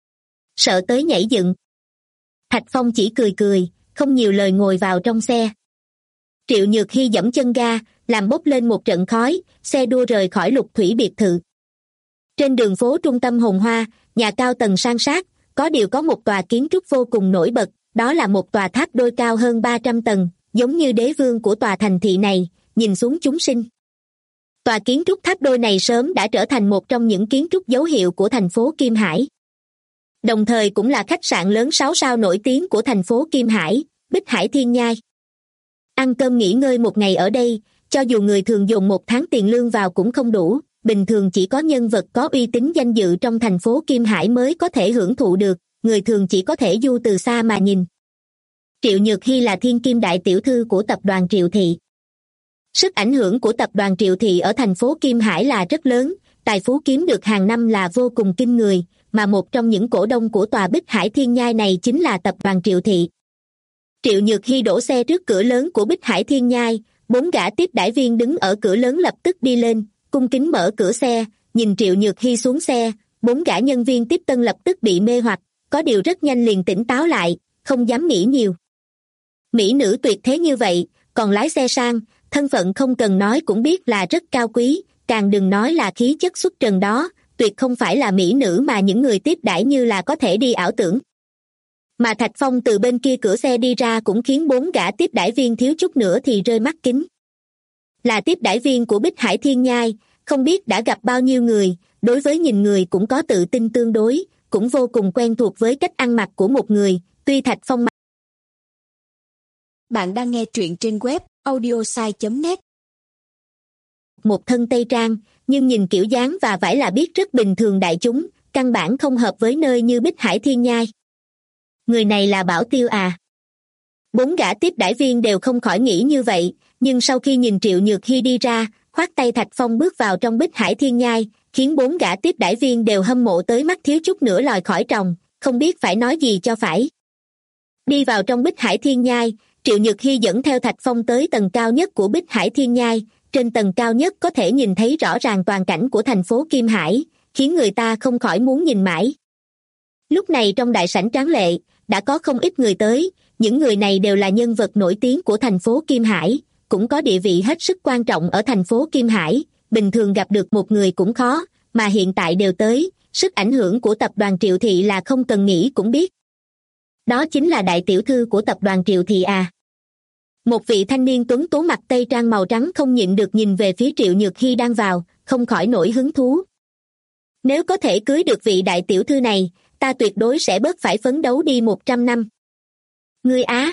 Sợ tới nhảy dựng. Thạch Phong chỉ cười cười, không nhiều lời ngồi vào trong xe. Triệu Nhược Hy giẫm chân ga, làm bốc lên một trận khói, xe đua rời khỏi Lục Thủy biệt thự. Trên đường phố trung tâm hồng hoa, nhà cao tầng san sát, có điều có một tòa kiến trúc vô cùng nổi bật, đó là một tòa tháp đôi cao hơn 300 tầng, giống như đế vương của tòa thành thị này, nhìn xuống chúng sinh. Tòa kiến trúc tháp đôi này sớm đã trở thành một trong những kiến trúc dấu hiệu của thành phố Kim Hải. Đồng thời cũng là khách sạn lớn 6 sao nổi tiếng của thành phố Kim Hải, Bích Hải Thiên Nhai. Ăn cơm nghỉ ngơi một ngày ở đây, cho dù người thường dồn một tháng tiền lương vào cũng không đủ, bình thường chỉ có nhân vật có uy tín danh dự trong thành phố Kim Hải mới có thể hưởng thụ được, người thường chỉ có thể du từ xa mà nhìn. Triệu Nhược Hy là thiên kim đại tiểu thư của tập đoàn Triệu Thị. Sức ảnh hưởng của tập đoàn Triệu Thị ở thành phố Kim Hải là rất lớn, tài phú kiếm được hàng năm là vô cùng kinh người, mà một trong những cổ đông của tòa Bích Hải Thiên Nhai này chính là tập đoàn Triệu Thị. Triệu Nhược Hy đổ xe trước cửa lớn của Bích Hải Thiên Nhai, 4 gã tiếp đãi viên đứng ở cửa lớn lập tức đi lên, cung kính mở cửa xe, nhìn Triệu Nhược Hy xuống xe, 4 gã nhân viên tiếp tân lập tức bị mê hoặc, có điều rất nhanh liền tỉnh táo lại, không dám nghĩ nhiều. Mỹ nữ tuyệt thế như vậy, còn lái xe sang, thân phận không cần nói cũng biết là rất cao quý, càng đừng nói là khí chất xuất trần đó, tuyệt không phải là mỹ nữ mà những người tiếp đãi như là có thể đi ảo tưởng. Mà Thạch Phong từ bên kia cửa xe đi ra cũng khiến 4 gã tiếp đãi viên thiếu chút nữa thì rơi mắt kính. Là tiếp đãi viên của Bích Hải Thiên Nhai, không biết đã gặp bao nhiêu người, đối với nhìn người cũng có tự tin tương đối, cũng vô cùng quen thuộc với cách ăn mặc của một người, tuy Thạch Phong mặc. Bạn đang nghe truyện trên web audiosai.net. Một thân tây trang, nhưng nhìn kiểu dáng và vải là biết rất bình thường đại chúng, căn bản không hợp với nơi như Bích Hải Thiên Nhai. Người này là Bảo Tiêu à? 4 gã tiếp đãi viên đều không khỏi nghĩ như vậy, nhưng sau khi nhìn Triệu Nhược Hy đi ra, khoát tay Thạch Phong bước vào trong Bích Hải Thiên Nhai, khiến 4 gã tiếp đãi viên đều hâm mộ tới mắt thiếu chút nữa lòi khỏi tròng, không biết phải nói gì cho phải. Đi vào trong Bích Hải Thiên Nhai, Triệu Nhược Hy dẫn theo Thạch Phong tới tầng cao nhất của Bích Hải Thiên Nhai. Trên tầng cao nhất có thể nhìn thấy rõ ràng toàn cảnh của thành phố Kim Hải, khiến người ta không khỏi muốn nhìn mãi. Lúc này trong đại sảnh tráng lệ, đã có không ít người tới, những người này đều là nhân vật nổi tiếng của thành phố Kim Hải, cũng có địa vị hết sức quan trọng ở thành phố Kim Hải, bình thường gặp được một người cũng khó, mà hiện tại đều tới, sức ảnh hưởng của tập đoàn Triệu Thị là không cần nghĩ cũng biết. Đó chính là đại tiểu thư của tập đoàn Triệu Thị à. Một vị thanh niên tuấn tú mặc tây trang màu trắng không nhịn được nhìn về phía Triệu Nhược Hy đang vào, không khỏi nổi hứng thú. Nếu có thể cưới được vị đại tiểu thư này, ta tuyệt đối sẽ bớt phải phấn đấu đi 100 năm. Ngươi á.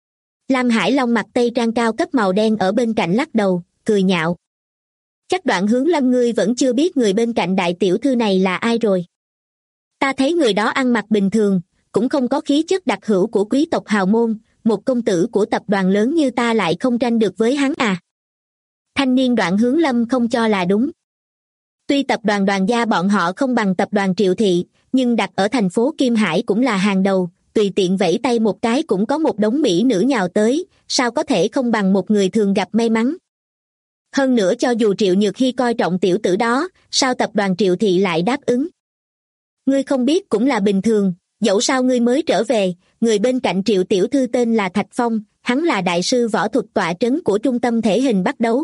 Lam Hải Long mặc tây trang cao cấp màu đen ở bên cạnh lắc đầu, cười nhạo. Chắc Đoạn Hướng Lâm ngươi vẫn chưa biết người bên cạnh đại tiểu thư này là ai rồi. Ta thấy người đó ăn mặc bình thường, cũng không có khí chất đặc hữu của quý tộc hào môn, một công tử của tập đoàn lớn như ta lại không tranh được với hắn à. Thanh niên Đoạn Hướng Lâm không cho là đúng. Tuy tập đoàn Đoàn gia bọn họ không bằng tập đoàn Triệu Thị, nhưng đặt ở thành phố Kim Hải cũng là hàng đầu, tùy tiện vẫy tay một cái cũng có một đống mỹ nữ nhào tới, sao có thể không bằng một người thường gặp may mắn. Hơn nữa cho dù Triệu Nhược Hy coi trọng tiểu tử đó, sao tập đoàn Triệu Thị lại đáp ứng? Ngươi không biết cũng là bình thường, dẫu sao ngươi mới trở về, người bên cạnh Triệu tiểu thư tên là Thạch Phong, hắn là đại sư võ thuật tọa trấn của trung tâm thể hình bắt đấu.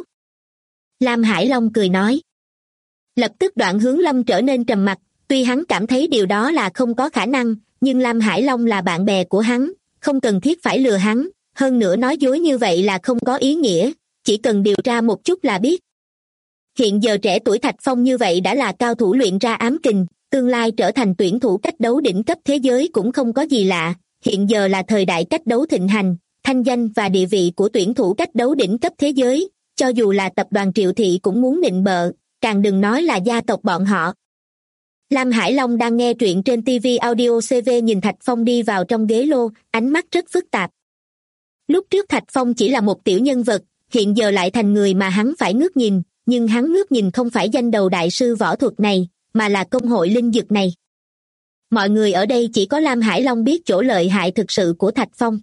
Lam Hải Long cười nói. Lập tức Đoạn Hướng Lâm trở nên trầm mặc, tuy hắn cảm thấy điều đó là không có khả năng, nhưng Lam Hải Long là bạn bè của hắn, không cần thiết phải lừa hắn, hơn nữa nói dối như vậy là không có ý nghĩa, chỉ cần điều tra một chút là biết. Hiện giờ trẻ tuổi Thạch Phong như vậy đã là cao thủ luyện ra ám kình, tương lai trở thành tuyển thủ cách đấu đỉnh cấp thế giới cũng không có gì lạ, hiện giờ là thời đại cách đấu thịnh hành, thanh danh và địa vị của tuyển thủ cách đấu đỉnh cấp thế giới, cho dù là tập đoàn Triệu Thị cũng muốn nịnh bợ, càng đừng nói là gia tộc bọn họ. Lam Hải Long đang nghe truyện trên TV Audio CV nhìn Thạch Phong đi vào trong ghế lô, ánh mắt rất phức tạp. Lúc trước Thạch Phong chỉ là một tiểu nhân vật, hiện giờ lại thành người mà hắn phải ngước nhìn, nhưng hắn ngước nhìn không phải danh đầu đại sư võ thuật này, mà là công hội linh dược này. Mọi người ở đây chỉ có Lam Hải Long biết chỗ lợi hại thực sự của Thạch Phong.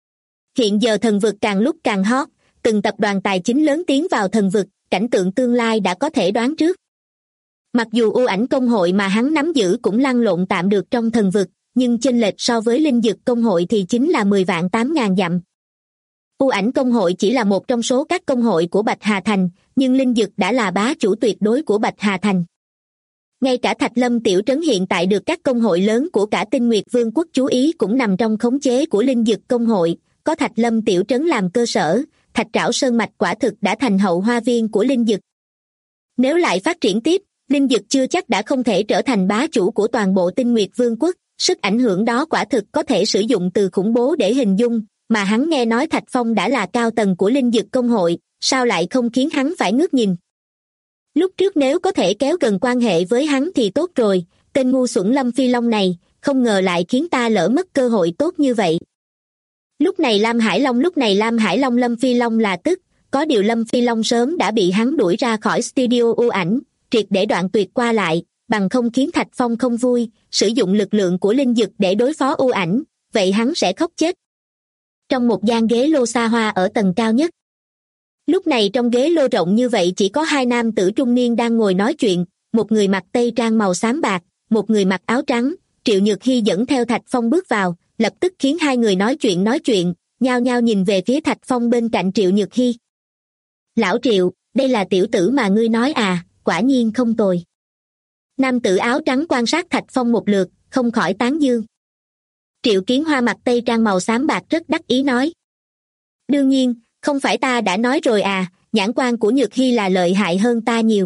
Hiện giờ thần vực càng lúc càng hot, từng tập đoàn tài chính lớn tiến vào thần vực, cảnh tượng tương lai đã có thể đoán trước. Mặc dù ưu ảnh công hội mà hắn nắm giữ cũng lăn lộn tạm được trong thần vực, nhưng chênh lệch so với linh dược công hội thì chính là 10 vạn 8.000 dặm. Ưu ảnh công hội chỉ là một trong số các công hội của Bạch Hà Thành, nhưng linh dược đã là bá chủ tuyệt đối của Bạch Hà Thành. Ngay cả Thạch Lâm tiểu trấn hiện tại được các công hội lớn của cả Tinh Nguyệt Vương quốc chú ý cũng nằm trong khống chế của linh dược công hội, có Thạch Lâm tiểu trấn làm cơ sở, Thạch Trảo Sơn Mạch quả thực đã thành hậu hoa viên của linh dược. Nếu lại phát triển tiếp, linh dược chưa chắc đã không thể trở thành bá chủ của toàn bộ Tinh Nguyệt Vương quốc, sức ảnh hưởng đó quả thực có thể sử dụng từ khủng bố để hình dung, mà hắn nghe nói Thạch Phong đã là cao tầng của linh dược công hội, sao lại không khiến hắn phải ngước nhìn. Lúc trước nếu có thể kéo gần quan hệ với hắn thì tốt rồi, tên ngu xuẩn Lâm Phi Long này, không ngờ lại khiến ta lỡ mất cơ hội tốt như vậy. Lúc này Lam Hải Long Lâm Phi Long là tức, có điều Lâm Phi Long sớm đã bị hắn đuổi ra khỏi studio ưu ảnh, triệt để đoạn tuyệt qua lại, bằng không khiến Thạch Phong không vui, sử dụng lực lượng của linh dược để đối phó ưu ảnh, vậy hắn sẽ khóc chết. Trong một gian ghế lô xa hoa ở tầng cao nhất. Lúc này trong ghế lô rộng như vậy chỉ có hai nam tử trung niên đang ngồi nói chuyện, một người mặc tây trang màu xám bạc, một người mặc áo trắng. Triệu Nhược Hy dẫn theo Thạch Phong bước vào, lập tức khiến hai người nói chuyện, nhao nhao nhìn về phía Thạch Phong bên cạnh Triệu Nhược Hy. Lão Triệu, đây là tiểu tử mà ngươi nói à, quả nhiên không tồi. Nam tử áo trắng quan sát Thạch Phong một lượt, không khỏi tán dương. Triệu Kiến Hoa mặc tây trang màu xám bạc rất đắc ý nói. Đương nhiên, không phải ta đã nói rồi à, nhãn quan của Nhược Hy là lợi hại hơn ta nhiều.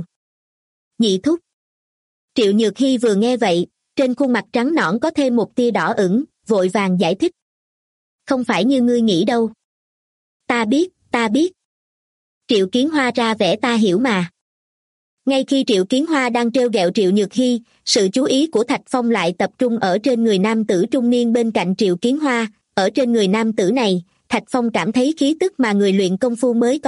Nhị thúc. Triệu Nhược Hy vừa nghe vậy, trên khuôn mặt trắng nõn có thêm một tia đỏ ửng, vội vàng giải thích. Không phải như ngươi nghĩ đâu. Ta biết. Triệu Kiến Hoa ra vẻ ta hiểu mà. Ngay khi Triệu Kiến Hoa đang trêu ghẹo Triệu Nhược Hy, sự chú ý của Thạch Phong lại tập trung ở trên người nam tử trung niên bên cạnh Triệu Kiến Hoa. Ở trên người nam tử này, Thạch Phong cảm thấy khí tức mà người luyện công phu mới có,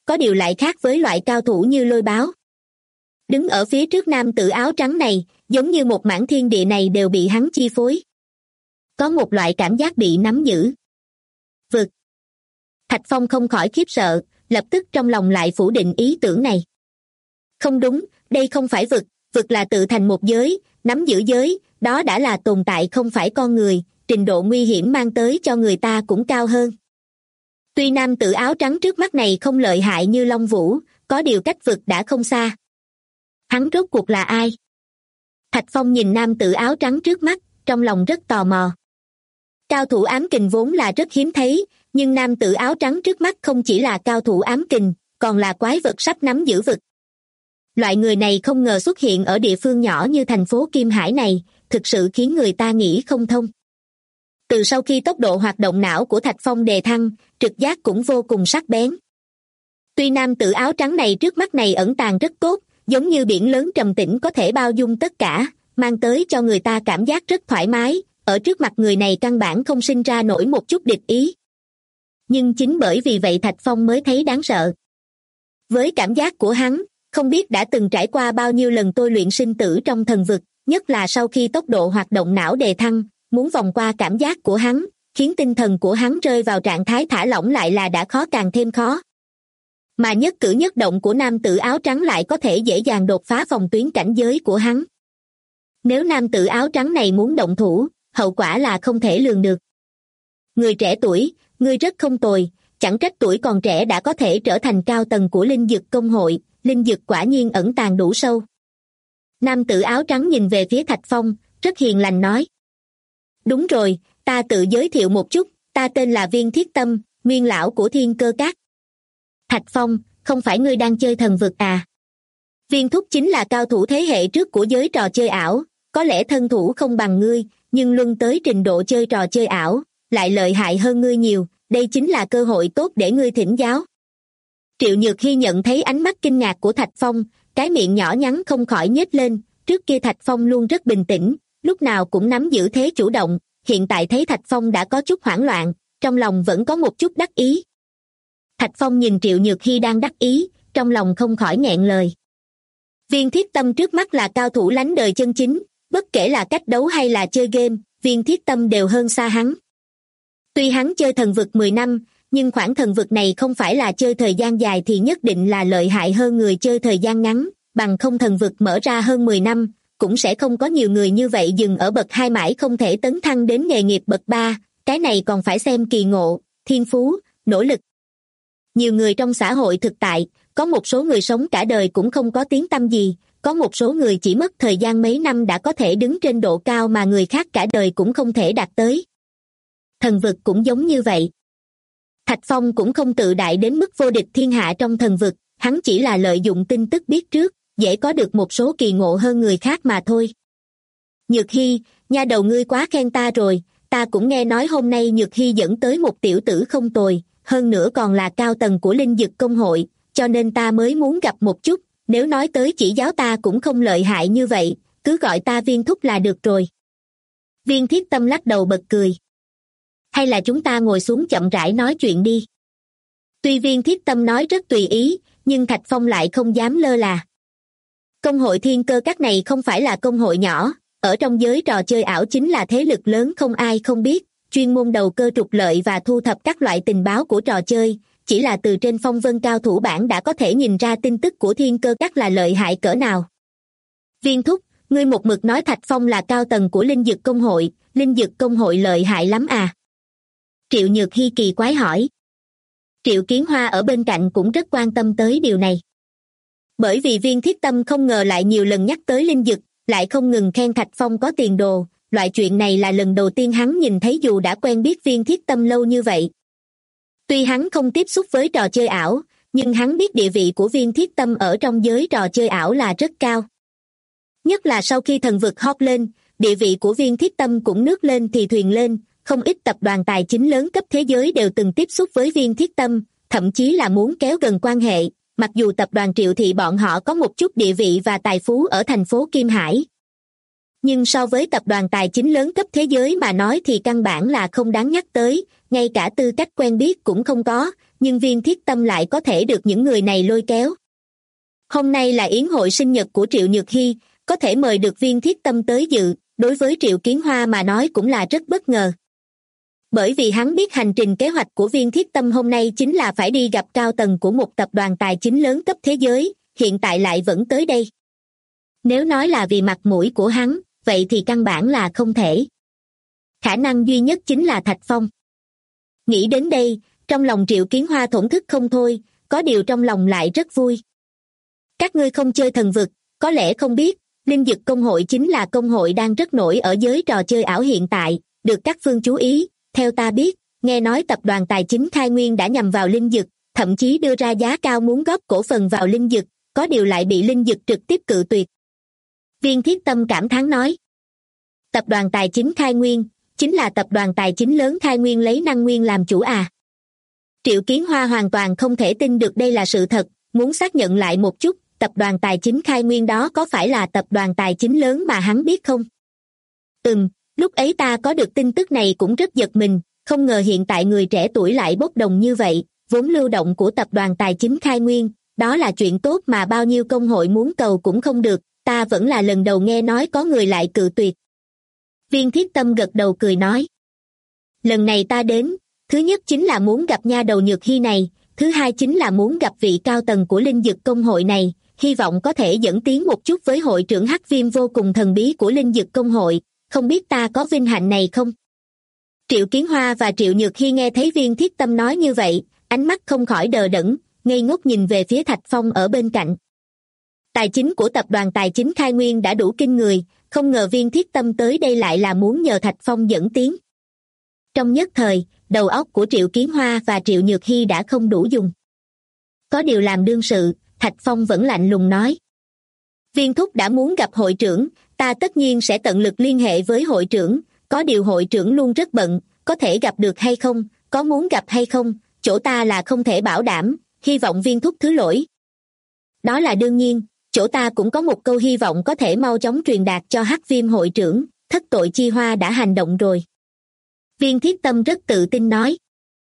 có điều lại khác với loại cao thủ như Lôi Báo. Đứng ở phía trước nam tử áo trắng này, giống như một mảng thiên địa này đều bị hắn chi phối. Có một loại cảm giác bị nắm giữ. Vực. Thạch Phong không khỏi khiếp sợ, lập tức trong lòng lại phủ định ý tưởng này. Không đúng, đây không phải vực, vực là tự thành một giới, nắm giữ giới, đó đã là tồn tại không phải con người, trình độ nguy hiểm mang tới cho người ta cũng cao hơn. Tuy nam tử áo trắng trước mắt này không lợi hại như Long Vũ, có điều cách vực đã không xa. Hắn rốt cuộc là ai? Thạch Phong nhìn nam tử áo trắng trước mắt, trong lòng rất tò mò. Cao thủ ám kình vốn là rất hiếm thấy, nhưng nam tử áo trắng trước mắt không chỉ là cao thủ ám kình, còn là quái vật sắp nắm giữ vực. Loại người này không ngờ xuất hiện ở địa phương nhỏ như thành phố Kim Hải này, thực sự khiến người ta nghĩ không thông. Từ sau khi tốc độ hoạt động não của Thạch Phong đề thăng, trực giác cũng vô cùng sắc bén. Tuy nam tử áo trắng này trước mắt này ẩn tàng rất tốt, giống như biển lớn trầm tĩnh có thể bao dung tất cả, mang tới cho người ta cảm giác rất thoải mái, ở trước mặt người này căn bản không sinh ra nổi một chút địch ý. Nhưng chính bởi vì vậy Thạch Phong mới thấy đáng sợ. Với cảm giác của hắn, không biết đã từng trải qua bao nhiêu lần tôi luyện sinh tử trong thần vực, nhất là sau khi tốc độ hoạt động não đề thăng, muốn vòng qua cảm giác của hắn, khiến tinh thần của hắn rơi vào trạng thái thả lỏng lại là đã khó càng thêm khó. Mà nhất cử nhất động của nam tử áo trắng lại có thể dễ dàng đột phá phòng tuyến cảnh giới của hắn. Nếu nam tử áo trắng này muốn động thủ, hậu quả là không thể lường được. Người trẻ tuổi, ngươi rất không tồi, chẳng trách tuổi còn trẻ đã có thể trở thành cao tầng của linh dực công hội, linh dực quả nhiên ẩn tàng đủ sâu. Nam tử áo trắng nhìn về phía Thạch Phong, rất hiền lành nói. Đúng rồi, ta tự giới thiệu một chút, ta tên là Viên Thiết Tâm, nguyên lão của Thiên Cơ Các. Thạch Phong, không phải ngươi đang chơi thần vực à? Viên Thúc chính là cao thủ thế hệ trước của giới trò chơi ảo, có lẽ thân thủ không bằng ngươi, nhưng luân tới trình độ chơi trò chơi ảo, lại lợi hại hơn ngươi nhiều, đây chính là cơ hội tốt để ngươi thỉnh giáo. Triệu Nhược Hy nhận thấy ánh mắt kinh ngạc của Thạch Phong, cái miệng nhỏ nhắn không khỏi nhếch lên, trước kia Thạch Phong luôn rất bình tĩnh, lúc nào cũng nắm giữ thế chủ động, hiện tại thấy Thạch Phong đã có chút hoảng loạn, trong lòng vẫn có một chút đắc ý. Thạch Phong nhìn Triệu Nhược Hy đang đắc ý, trong lòng không khỏi nghẹn lời. Viên Thiết Tâm trước mắt là cao thủ lánh đời chân chính, bất kể là cách đấu hay là chơi game, Viên Thiết Tâm đều hơn xa hắn. Tuy hắn chơi thần vực 10 năm, nhưng khoảng thần vực này không phải là chơi thời gian dài thì nhất định là lợi hại hơn người chơi thời gian ngắn, bằng không thần vực mở ra hơn 10 năm, cũng sẽ không có nhiều người như vậy dừng ở bậc 2 mãi không thể tấn thăng đến nghề nghiệp bậc 3, cái này còn phải xem kỳ ngộ, thiên phú, nỗ lực. Nhiều người trong xã hội thực tại, có một số người sống cả đời cũng không có tiếng tăm gì, có một số người chỉ mất thời gian mấy năm đã có thể đứng trên độ cao mà người khác cả đời cũng không thể đạt tới. Thần vực cũng giống như vậy. Thạch Phong cũng không tự đại đến mức vô địch thiên hạ trong thần vực, hắn chỉ là lợi dụng tin tức biết trước, dễ có được một số kỳ ngộ hơn người khác mà thôi. Nhược Hy, nha đầu ngươi quá khen ta rồi, ta cũng nghe nói hôm nay Nhược Hy dẫn tới một tiểu tử không tồi, hơn nữa còn là cao tầng của linh dực công hội, cho nên ta mới muốn gặp một chút, nếu nói tới chỉ giáo ta cũng không lợi hại như vậy, cứ gọi ta Viên Thúc là được rồi. Viên Thiết Tâm lắc đầu bật cười. Hay là chúng ta ngồi xuống chậm rãi nói chuyện đi. Tuy Viên Thiết Tâm nói rất tùy ý, nhưng Thạch Phong lại không dám lơ là. Công hội Thiên Cơ Các này không phải là công hội nhỏ, ở trong giới trò chơi ảo chính là thế lực lớn không ai không biết, chuyên môn đầu cơ trục lợi và thu thập các loại tình báo của trò chơi, chỉ là từ trên phong vân cao thủ bảng đã có thể nhìn ra tin tức của Thiên Cơ Các là lợi hại cỡ nào. Viên Thúc, ngươi một mực nói Thạch Phong là cao tầng của linh dực công hội lợi hại lắm à? Triệu Nhược Hy kỳ quái hỏi. Triệu Kiến Hoa ở bên cạnh cũng rất quan tâm tới điều này. Bởi vì Viên Thiết Tâm không ngờ lại nhiều lần nhắc tới linh dực, lại không ngừng khen Thạch Phong có tiền đồ, loại chuyện này là lần đầu tiên hắn nhìn thấy dù đã quen biết Viên Thiết Tâm lâu như vậy. Tuy hắn không tiếp xúc với trò chơi ảo, nhưng hắn biết địa vị của Viên Thiết Tâm ở trong giới trò chơi ảo là rất cao. Nhất là sau khi thần vực hot lên, địa vị của Viên Thiết Tâm cũng nước lên thì thuyền lên, không ít tập đoàn tài chính lớn cấp thế giới đều từng tiếp xúc với Viên Thiết Tâm, thậm chí là muốn kéo gần quan hệ, mặc dù tập đoàn Triệu Thị bọn họ có một chút địa vị và tài phú ở thành phố Kim Hải. Nhưng so với tập đoàn tài chính lớn cấp thế giới mà nói thì căn bản là không đáng nhắc tới, ngay cả tư cách quen biết cũng không có, nhưng Viên Thiết Tâm lại có thể được những người này lôi kéo. Hôm nay là yến hội sinh nhật của Triệu Nhược Hy, có thể mời được Viên Thiết Tâm tới dự, đối với Triệu Kiến Hoa mà nói cũng là rất bất ngờ. Bởi vì hắn biết hành trình kế hoạch của Viên Thiết Tâm hôm nay chính là phải đi gặp cao tầng của một tập đoàn tài chính lớn cấp thế giới, hiện tại lại vẫn tới đây. Nếu nói là vì mặt mũi của hắn, vậy thì căn bản là không thể. Khả năng duy nhất chính là Thạch Phong. Nghĩ đến đây, trong lòng Triệu Kiến Hoa thổn thức không thôi, có điều trong lòng lại rất vui. Các ngươi không chơi thần vực, có lẽ không biết, Linh Dực Công hội chính là công hội đang rất nổi ở giới trò chơi ảo hiện tại, được các phương chú ý. Theo ta biết, nghe nói tập đoàn tài chính Khai Nguyên đã nhằm vào Linh Dực, thậm chí đưa ra giá cao muốn góp cổ phần vào Linh Dực, có điều lại bị Linh Dực trực tiếp cự tuyệt. Viên Thiết Tâm cảm thán nói. Tập đoàn tài chính Khai Nguyên, chính là tập đoàn tài chính lớn Khai Nguyên lấy Năng Nguyên làm chủ à? Triệu Kiến Hoa hoàn toàn không thể tin được đây là sự thật, muốn xác nhận lại một chút, tập đoàn tài chính Khai Nguyên đó có phải là tập đoàn tài chính lớn mà hắn biết không? Lúc ấy ta có được tin tức này cũng rất giật mình, không ngờ hiện tại người trẻ tuổi lại bốc đồng như vậy, vốn lưu động của tập đoàn tài chính Khai Nguyên, đó là chuyện tốt mà bao nhiêu công hội muốn cầu cũng không được, ta vẫn là lần đầu nghe nói có người lại cự tuyệt. Viên Thiết Tâm gật đầu cười nói. Lần này ta đến, thứ nhất chính là muốn gặp nha đầu Nhược Hy này, thứ hai chính là muốn gặp vị cao tầng của Linh Dực Công hội này, hy vọng có thể dẫn tiến một chút với hội trưởng Hắc Viêm vô cùng thần bí của Linh Dực Công hội, không biết ta có vinh hạnh này không? Triệu Kiến Hoa và Triệu Nhược Hy nghe thấy Viên Thiết Tâm nói như vậy, ánh mắt không khỏi đờ đẫn, ngây ngốc nhìn về phía Thạch Phong ở bên cạnh. Tài chính của tập đoàn tài chính Khai Nguyên đã đủ kinh người, không ngờ Viên Thiết Tâm tới đây lại là muốn nhờ Thạch Phong dẫn tiến. Trong nhất thời, đầu óc của Triệu Kiến Hoa và Triệu Nhược Hy đã không đủ dùng. Có điều làm đương sự, Thạch Phong vẫn lạnh lùng nói. Viên thúc đã muốn gặp hội trưởng, ta tất nhiên sẽ tận lực liên hệ với hội trưởng, có điều hội trưởng luôn rất bận, có thể gặp được hay không, có muốn gặp hay không, chỗ ta là không thể bảo đảm, hy vọng Viên thúc thứ lỗi. Đó là đương nhiên, chỗ ta cũng có một câu hy vọng có thể mau chóng truyền đạt cho Hắc Viêm hội trưởng, thất tội chi hoa đã hành động rồi. Viên Thiết Tâm rất tự tin nói.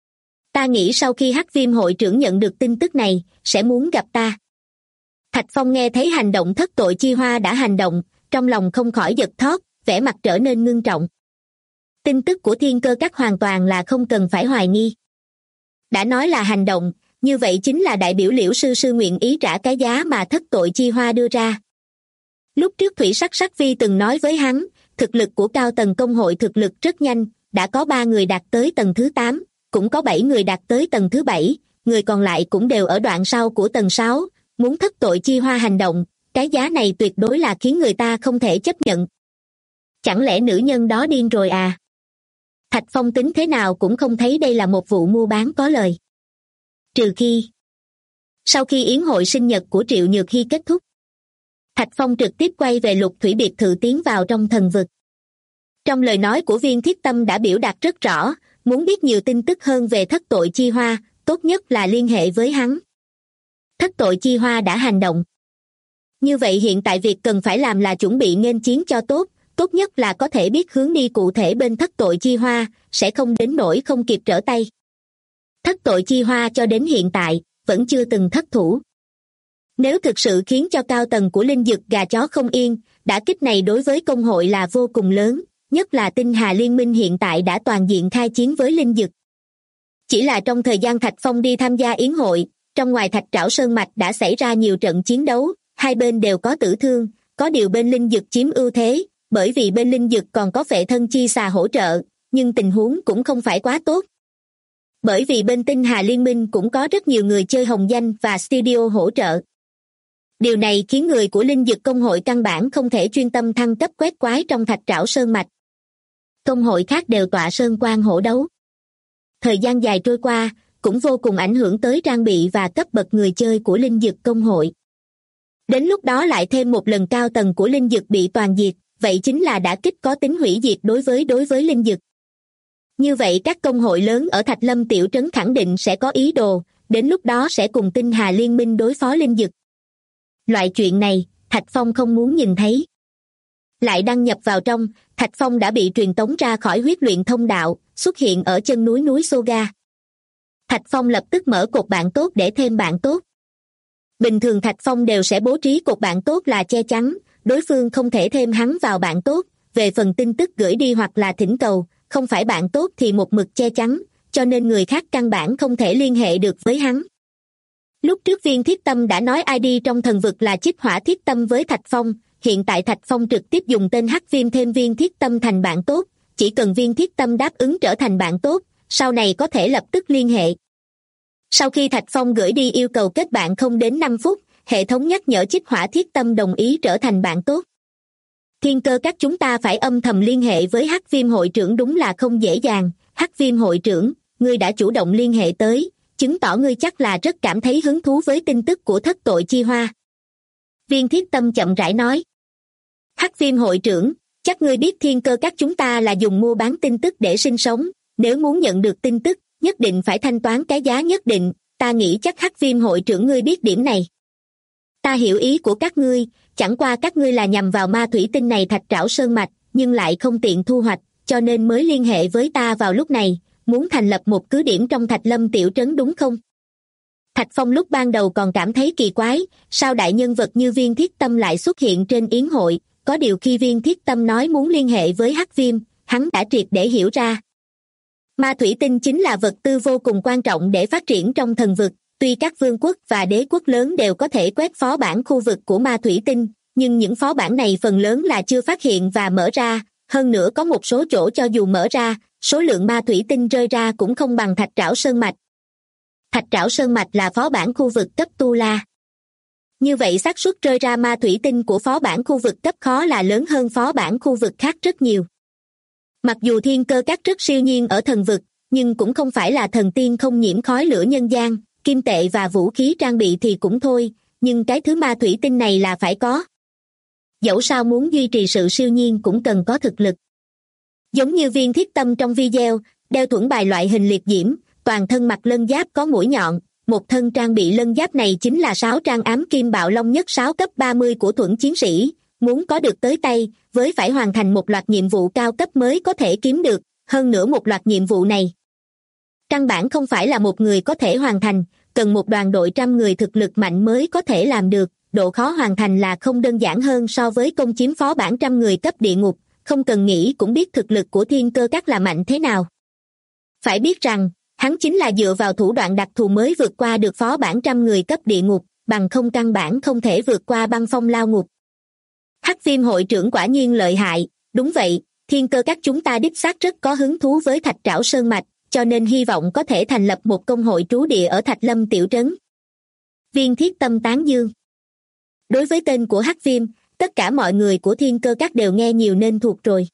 Ta nghĩ sau khi Hắc Viêm hội trưởng nhận được tin tức này, sẽ muốn gặp ta. Thạch Phong nghe thấy hành động thất tội chi hoa đã hành động, trong lòng không khỏi giật thót, vẻ mặt trở nên ngưng trọng. Tin tức của Thiên Cơ Các hoàn toàn là không cần phải hoài nghi. Đã nói là hành động, như vậy chính là đại biểu Liễu sư sư nguyện ý trả cái giá mà thất tội chi hoa đưa ra. Lúc trước Thủy Sắc Sắc Vi từng nói với hắn, thực lực của cao tầng công hội thực lực rất nhanh, đã có 3 người đạt tới tầng thứ 8, cũng có 7 người đạt tới tầng thứ 7, người còn lại cũng đều ở đoạn sau của tầng 6, muốn thất tội chi hoa hành động, cái giá này tuyệt đối là khiến người ta không thể chấp nhận. Chẳng lẽ nữ nhân đó điên rồi à? Thạch Phong tính thế nào cũng không thấy đây là một vụ mua bán có lời. Trừ khi... Sau khi yến hội sinh nhật của Triệu Nhược Hy kết thúc, Thạch Phong trực tiếp quay về Lục Thủy biệt thự tiến vào trong thần vực. Trong lời nói của Viên Thiết Tâm đã biểu đạt rất rõ, muốn biết nhiều tin tức hơn về thất tội chi hoa, tốt nhất là liên hệ với hắn. Thất tội chi hoa đã hành động. Như vậy hiện tại việc cần phải làm là chuẩn bị nghênh chiến cho tốt, tốt nhất là có thể biết hướng đi cụ thể bên thất tội chi hoa, sẽ không đến nỗi không kịp trở tay. Thất tội chi hoa cho đến hiện tại, vẫn chưa từng thất thủ. Nếu thực sự khiến cho cao tầng của Linh Dực gà chó không yên, đả kích này đối với công hội là vô cùng lớn, nhất là Tinh Hà Liên minh hiện tại đã toàn diện khai chiến với Linh Dực. Chỉ là trong thời gian Thạch Phong đi tham gia yến hội, trong ngoài Thạch Trảo Sơn Mạch đã xảy ra nhiều trận chiến đấu, hai bên đều có tử thương, có điều bên Linh Dực chiếm ưu thế, bởi vì bên Linh Dực còn có Phệ Thân Chi Xà hỗ trợ, nhưng tình huống cũng không phải quá tốt. Bởi vì bên Tinh Hà Liên minh cũng có rất nhiều người chơi hồng danh và studio hỗ trợ. Điều này khiến người của Linh Dực công hội căn bản không thể chuyên tâm thăng cấp quét quái trong Thạch Trảo Sơn Mạch. Công hội khác đều tọa sơn quan hổ đấu. Thời gian dài trôi qua, cũng vô cùng ảnh hưởng tới trang bị và cấp bậc người chơi của Linh Dực công hội. Đến lúc đó lại thêm một lần cao tầng của Linh Dực bị toàn diệt, vậy chính là đả kích có tính hủy diệt đối với Linh Dực. Như vậy các công hội lớn ở Thạch Lâm tiểu trấn khẳng định sẽ có ý đồ, đến lúc đó sẽ cùng Tinh Hà Liên minh đối phó Linh Dực. Loại chuyện này, Thạch Phong không muốn nhìn thấy. Lại đăng nhập vào trong, Thạch Phong đã bị truyền tống ra khỏi huyết luyện thông đạo, xuất hiện ở chân núi Soga. Thạch Phong lập tức mở cột bạn tốt để thêm bạn tốt. Bình thường Thạch Phong đều sẽ bố trí cột bạn tốt là che chắn, đối phương không thể thêm hắn vào bạn tốt. Về phần tin tức gửi đi hoặc là thỉnh cầu, không phải bạn tốt thì một mực che chắn, cho nên người khác căn bản không thể liên hệ được với hắn. Lúc trước Viên Thiết Tâm đã nói ID trong thần vực là Chích Hỏa Thiết Tâm với Thạch Phong, hiện tại Thạch Phong trực tiếp dùng tên Hắc Viêm thêm Viên Thiết Tâm thành bạn tốt, chỉ cần Viên Thiết Tâm đáp ứng trở thành bạn tốt, sau này có thể lập tức liên hệ. Sau khi Thạch Phong gửi đi yêu cầu kết bạn không đến 5 phút, hệ thống nhắc nhở Chích Hỏa Thiết Tâm đồng ý trở thành bạn tốt. Thiên Cơ Các chúng ta phải âm thầm liên hệ với Hắc Viêm hội trưởng đúng là không dễ dàng. Hắc Viêm hội trưởng, ngươi đã chủ động liên hệ tới, chứng tỏ ngươi chắc là rất cảm thấy hứng thú với tin tức của Thất Tội Chi Hoa. Viên Thiết Tâm chậm rãi nói. Hắc Viêm hội trưởng, chắc ngươi biết Thiên Cơ Các chúng ta là dùng mua bán tin tức để sinh sống, nếu muốn nhận được tin tức, nhất định phải thanh toán cái giá nhất định, ta nghĩ chắc Hắc Viêm hội trưởng ngươi biết điểm này. Ta hiểu ý của các ngươi, chẳng qua các ngươi là nhằm vào ma thủy tinh này Thạch Trảo Sơn Mạch, nhưng lại không tiện thu hoạch, cho nên mới liên hệ với ta vào lúc này, muốn thành lập một cứ điểm trong Thạch Lâm tiểu trấn đúng không? Thạch Phong lúc ban đầu còn cảm thấy kỳ quái, sao đại nhân vật như Viên Thiết Tâm lại xuất hiện trên yến hội, có điều khi Viên Thiết Tâm nói muốn liên hệ với Hắc Viêm, hắn đã triệt để hiểu ra. Ma thủy tinh chính là vật tư vô cùng quan trọng để phát triển trong thần vực, tuy các vương quốc và đế quốc lớn đều có thể quét phó bản khu vực của ma thủy tinh, nhưng những phó bản này phần lớn là chưa phát hiện và mở ra, hơn nữa có một số chỗ cho dù mở ra, số lượng ma thủy tinh rơi ra cũng không bằng Thạch Trảo Sơn Mạch. Thạch Trảo Sơn Mạch là phó bản khu vực cấp Tu La. Như vậy xác suất rơi ra ma thủy tinh của phó bản khu vực cấp khó là lớn hơn phó bản khu vực khác rất nhiều. Mặc dù Thiên Cơ Các rất siêu nhiên ở thần vực, nhưng cũng không phải là thần tiên không nhiễm khói lửa nhân gian, kim tệ và vũ khí trang bị thì cũng thôi, nhưng cái thứ ma thủy tinh này là phải có. Dẫu sao muốn duy trì sự siêu nhiên cũng cần có thực lực. Giống như Viên Thiết Tâm trong video, đeo thuẫn bài loại hình liệt diễm, toàn thân mặc lân giáp có mũi nhọn, một thân trang bị lân giáp này chính là 6 trang ám kim bạo long nhất 6 cấp 30 của thuẫn chiến sĩ, muốn có được tới tay, với phải hoàn thành một loạt nhiệm vụ cao cấp mới có thể kiếm được, hơn nữa một loạt nhiệm vụ này. Căn bản không phải là một người có thể hoàn thành, cần một đoàn đội trăm người thực lực mạnh mới có thể làm được, độ khó hoàn thành là không đơn giản hơn so với công chiếm phó bản trăm người cấp địa ngục, không cần nghĩ cũng biết thực lực của Thiên Cơ Các là mạnh thế nào. Phải biết rằng, hắn chính là dựa vào thủ đoạn đặc thù mới vượt qua được phó bản trăm người cấp địa ngục, bằng không căn bản không thể vượt qua băng phong lao ngục. Hắc Viêm hội trưởng quả nhiên lợi hại, đúng vậy, Thiên Cơ Các chúng ta đích xác rất có hứng thú với Thạch Trảo Sơn Mạch, cho nên hy vọng có thể thành lập một công hội trú địa ở Thạch Lâm tiểu trấn. Viên Thiết Tâm tán dương. Đối với tên của Hắc Viêm, tất cả mọi người của Thiên Cơ Các đều nghe nhiều nên thuộc rồi.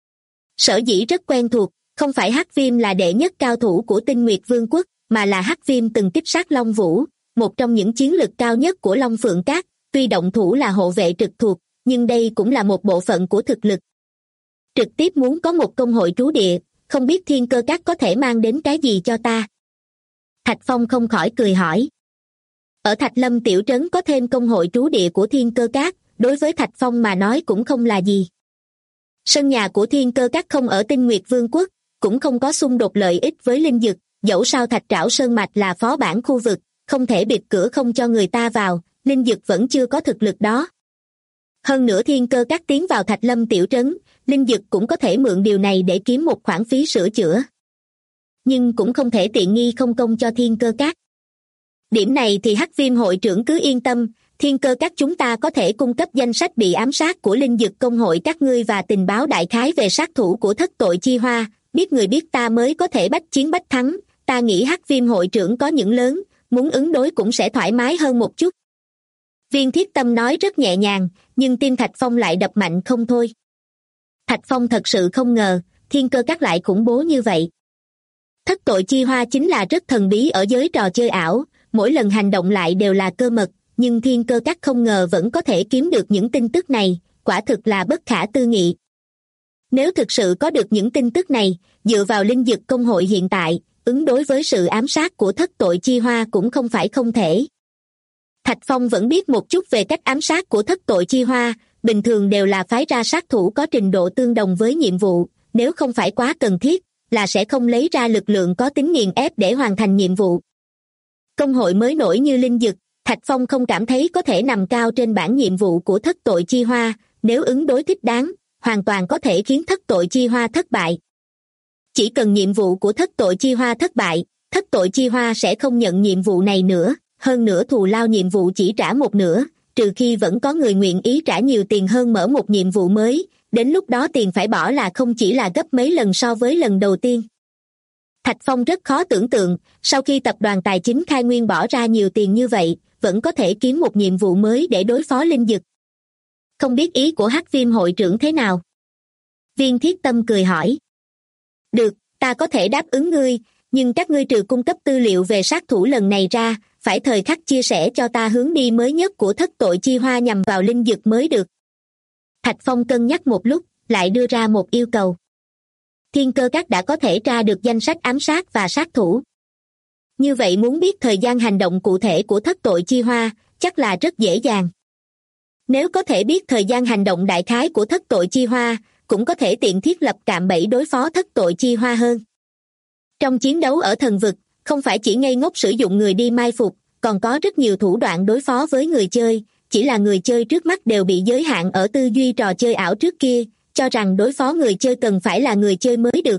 Sở dĩ rất quen thuộc, không phải Hắc Viêm là đệ nhất cao thủ của Tinh Nguyệt Vương quốc, mà là Hắc Viêm từng kích sát Long Vũ, một trong những chiến lực cao nhất của Long Phượng Các, tuy động thủ là hộ vệ trực thuộc, nhưng đây cũng là một bộ phận của thực lực. Trực tiếp muốn có một công hội trú địa, không biết Thiên Cơ Các có thể mang đến cái gì cho ta? Thạch Phong không khỏi cười hỏi. Ở Thạch Lâm tiểu trấn có thêm công hội trú địa của Thiên Cơ Các, đối với Thạch Phong mà nói cũng không là gì. Sân nhà của Thiên Cơ Các không ở Tinh Nguyệt Vương quốc, cũng không có xung đột lợi ích với linh dực, dẫu sao Thạch Trảo Sơn Mạch là phó bản khu vực, không thể bịt cửa không cho người ta vào, linh dực vẫn chưa có thực lực đó. Hơn nữa Thiên Cơ Các tiến vào Thạch Lâm tiểu trấn, linh dực cũng có thể mượn điều này để kiếm một khoản phí sửa chữa. Nhưng cũng không thể tiện nghi không công cho Thiên Cơ Các. Điểm này thì Hắc Viêm hội trưởng cứ yên tâm, Thiên Cơ Các chúng ta có thể cung cấp danh sách bị ám sát của linh dực công hội các ngươi và tình báo đại khái về sát thủ của Thất Tội Chi Hoa, biết người biết ta mới có thể bách chiến bách thắng, ta nghĩ Hắc Viêm hội trưởng có những lớn, muốn ứng đối cũng sẽ thoải mái hơn một chút. Viên Thiết Tâm nói rất nhẹ nhàng, nhưng tim Thạch Phong lại đập mạnh không thôi. Thạch Phong thật sự không ngờ, Thiên Cơ Các lại khủng bố như vậy. Thất Tội Chi Hoa chính là rất thần bí ở giới trò chơi ảo, mỗi lần hành động lại đều là cơ mật, nhưng Thiên Cơ Các không ngờ vẫn có thể kiếm được những tin tức này, quả thực là bất khả tư nghị. Nếu thực sự có được những tin tức này, dựa vào linh dực công hội hiện tại, ứng đối với sự ám sát của Thất Tội Chi Hoa cũng không phải không thể. Thạch Phong vẫn biết một chút về cách ám sát của Thất Tội Chi Hoa, bình thường đều là phái ra sát thủ có trình độ tương đồng với nhiệm vụ, nếu không phải quá cần thiết, là sẽ không lấy ra lực lượng có tính nghiền ép để hoàn thành nhiệm vụ. Công hội mới nổi như linh dực, Thạch Phong không cảm thấy có thể nằm cao trên bảng nhiệm vụ của thất tội chi hoa, nếu ứng đối thích đáng, hoàn toàn có thể khiến thất tội chi hoa thất bại. Chỉ cần nhiệm vụ của thất tội chi hoa thất bại, thất tội chi hoa sẽ không nhận nhiệm vụ này nữa, hơn nữa thù lao nhiệm vụ chỉ trả một nửa, trừ khi vẫn có người nguyện ý trả nhiều tiền hơn mở một nhiệm vụ mới, đến lúc đó tiền phải bỏ là không chỉ là gấp mấy lần so với lần đầu tiên. Thạch Phong rất khó tưởng tượng, sau khi tập đoàn tài chính Khai Nguyên bỏ ra nhiều tiền như vậy, vẫn có thể kiếm một nhiệm vụ mới để đối phó linh dực. Không biết ý của Hắc Viêm hội trưởng thế nào? Viên Thiết Tâm cười hỏi. Được, ta có thể đáp ứng ngươi, nhưng các ngươi trừ cung cấp tư liệu về sát thủ lần này ra, phải thời khắc chia sẻ cho ta hướng đi mới nhất của thất tội chi hoa nhằm vào linh dực mới được. Thạch Phong cân nhắc một lúc, lại đưa ra một yêu cầu. Thiên Cơ Các đã có thể tra được danh sách ám sát và sát thủ. Như vậy muốn biết thời gian hành động cụ thể của thất tội chi hoa, chắc là rất dễ dàng. Nếu có thể biết thời gian hành động đại khái của thất tội chi hoa, cũng có thể tiện thiết lập cạm bẫy đối phó thất tội chi hoa hơn. Trong chiến đấu ở thần vực, không phải chỉ ngây ngốc sử dụng người đi mai phục, còn có rất nhiều thủ đoạn đối phó với người chơi, chỉ là người chơi trước mắt đều bị giới hạn ở tư duy trò chơi ảo trước kia, cho rằng đối phó người chơi cần phải là người chơi mới được.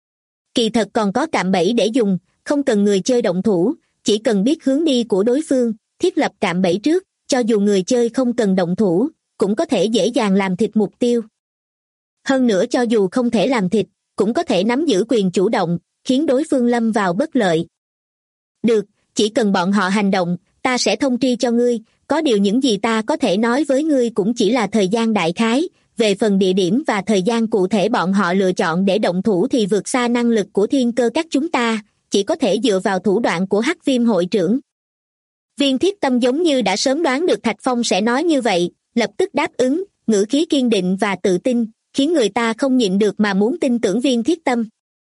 Kỳ thật còn có cạm bẫy để dùng, không cần người chơi động thủ, chỉ cần biết hướng đi của đối phương, thiết lập cạm bẫy trước, cho dù người chơi không cần động thủ, cũng có thể dễ dàng làm thịt mục tiêu. Hơn nữa cho dù không thể làm thịt, cũng có thể nắm giữ quyền chủ động, khiến đối phương lâm vào bất lợi. Được, chỉ cần bọn họ hành động, ta sẽ thông tri cho ngươi, có điều những gì ta có thể nói với ngươi cũng chỉ là thời gian đại khái, về phần địa điểm và thời gian cụ thể bọn họ lựa chọn để động thủ thì vượt xa năng lực của Thiên Cơ Các chúng ta, chỉ có thể dựa vào thủ đoạn của Hắc Viêm hội trưởng. Viên Thiết Tâm giống như đã sớm đoán được Thạch Phong sẽ nói như vậy, lập tức đáp ứng, ngữ khí kiên định và tự tin, khiến người ta không nhịn được mà muốn tin tưởng Viên Thiết Tâm.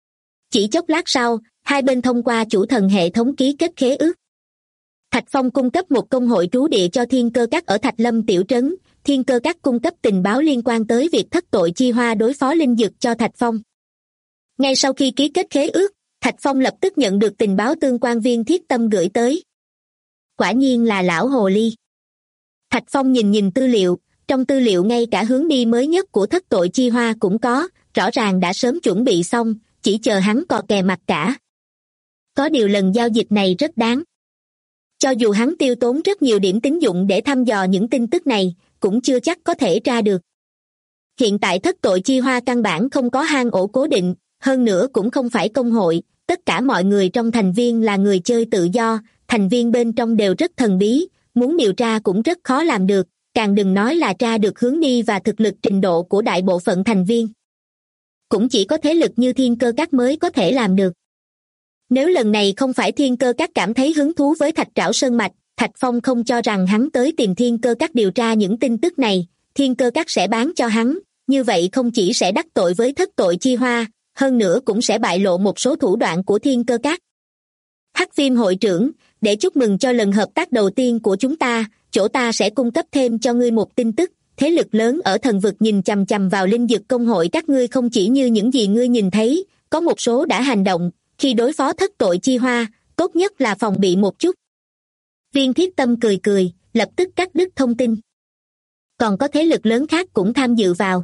Chỉ chốc lát sau, hai bên thông qua chủ thần hệ thống ký kết khế ước. Thạch Phong cung cấp một công hội trú địa cho Thiên Cơ Các ở Thạch Lâm tiểu trấn, Thiên Cơ Các cung cấp tình báo liên quan tới việc thất tội chi hoa đối phó linh dực cho Thạch Phong. Ngay sau khi ký kết khế ước, Thạch Phong lập tức nhận được tình báo tương quan Viên Thiết Tâm gửi tới. Quả nhiên là lão hồ ly. Thạch Phong nhìn tư liệu, trong tư liệu ngay cả hướng đi mới nhất của thất tội chi hoa cũng có, rõ ràng đã sớm chuẩn bị xong, chỉ chờ hắn cò kè mặt cả. Có điều lần giao dịch này rất đáng. Cho dù hắn tiêu tốn rất nhiều điểm tín dụng để thăm dò những tin tức này, cũng chưa chắc có thể tra được. Hiện tại thất tội chi hoa căn bản không có hang ổ cố định, hơn nữa cũng không phải công hội, tất cả mọi người trong thành viên là người chơi tự do, thành viên bên trong đều rất thần bí, muốn điều tra cũng rất khó làm được, càng đừng nói là tra được hướng đi và thực lực trình độ của đại bộ phận thành viên. Cũng chỉ có thế lực như Thiên Cơ Các mới có thể làm được. Nếu lần này không phải Thiên Cơ Các cảm thấy hứng thú với Thạch Trảo Sơn Mạch, Thạch Phong không cho rằng hắn tới tìm Thiên Cơ Các điều tra những tin tức này, Thiên Cơ Các sẽ bán cho hắn, như vậy không chỉ sẽ đắc tội với thất tội chi hoa, hơn nữa cũng sẽ bại lộ một số thủ đoạn của Thiên Cơ Các. Hắc Viêm hội trưởng, để chúc mừng cho lần hợp tác đầu tiên của chúng ta, chỗ ta sẽ cung cấp thêm cho ngươi một tin tức, thế lực lớn ở thần vực nhìn chằm chằm vào linh dực công hội các ngươi không chỉ như những gì ngươi nhìn thấy, có một số đã hành động, khi đối phó thất tội chi hoa, tốt nhất là phòng bị một chút. Viên Thiết Tâm cười, lập tức cắt đứt thông tin. Còn có thế lực lớn khác cũng tham dự vào.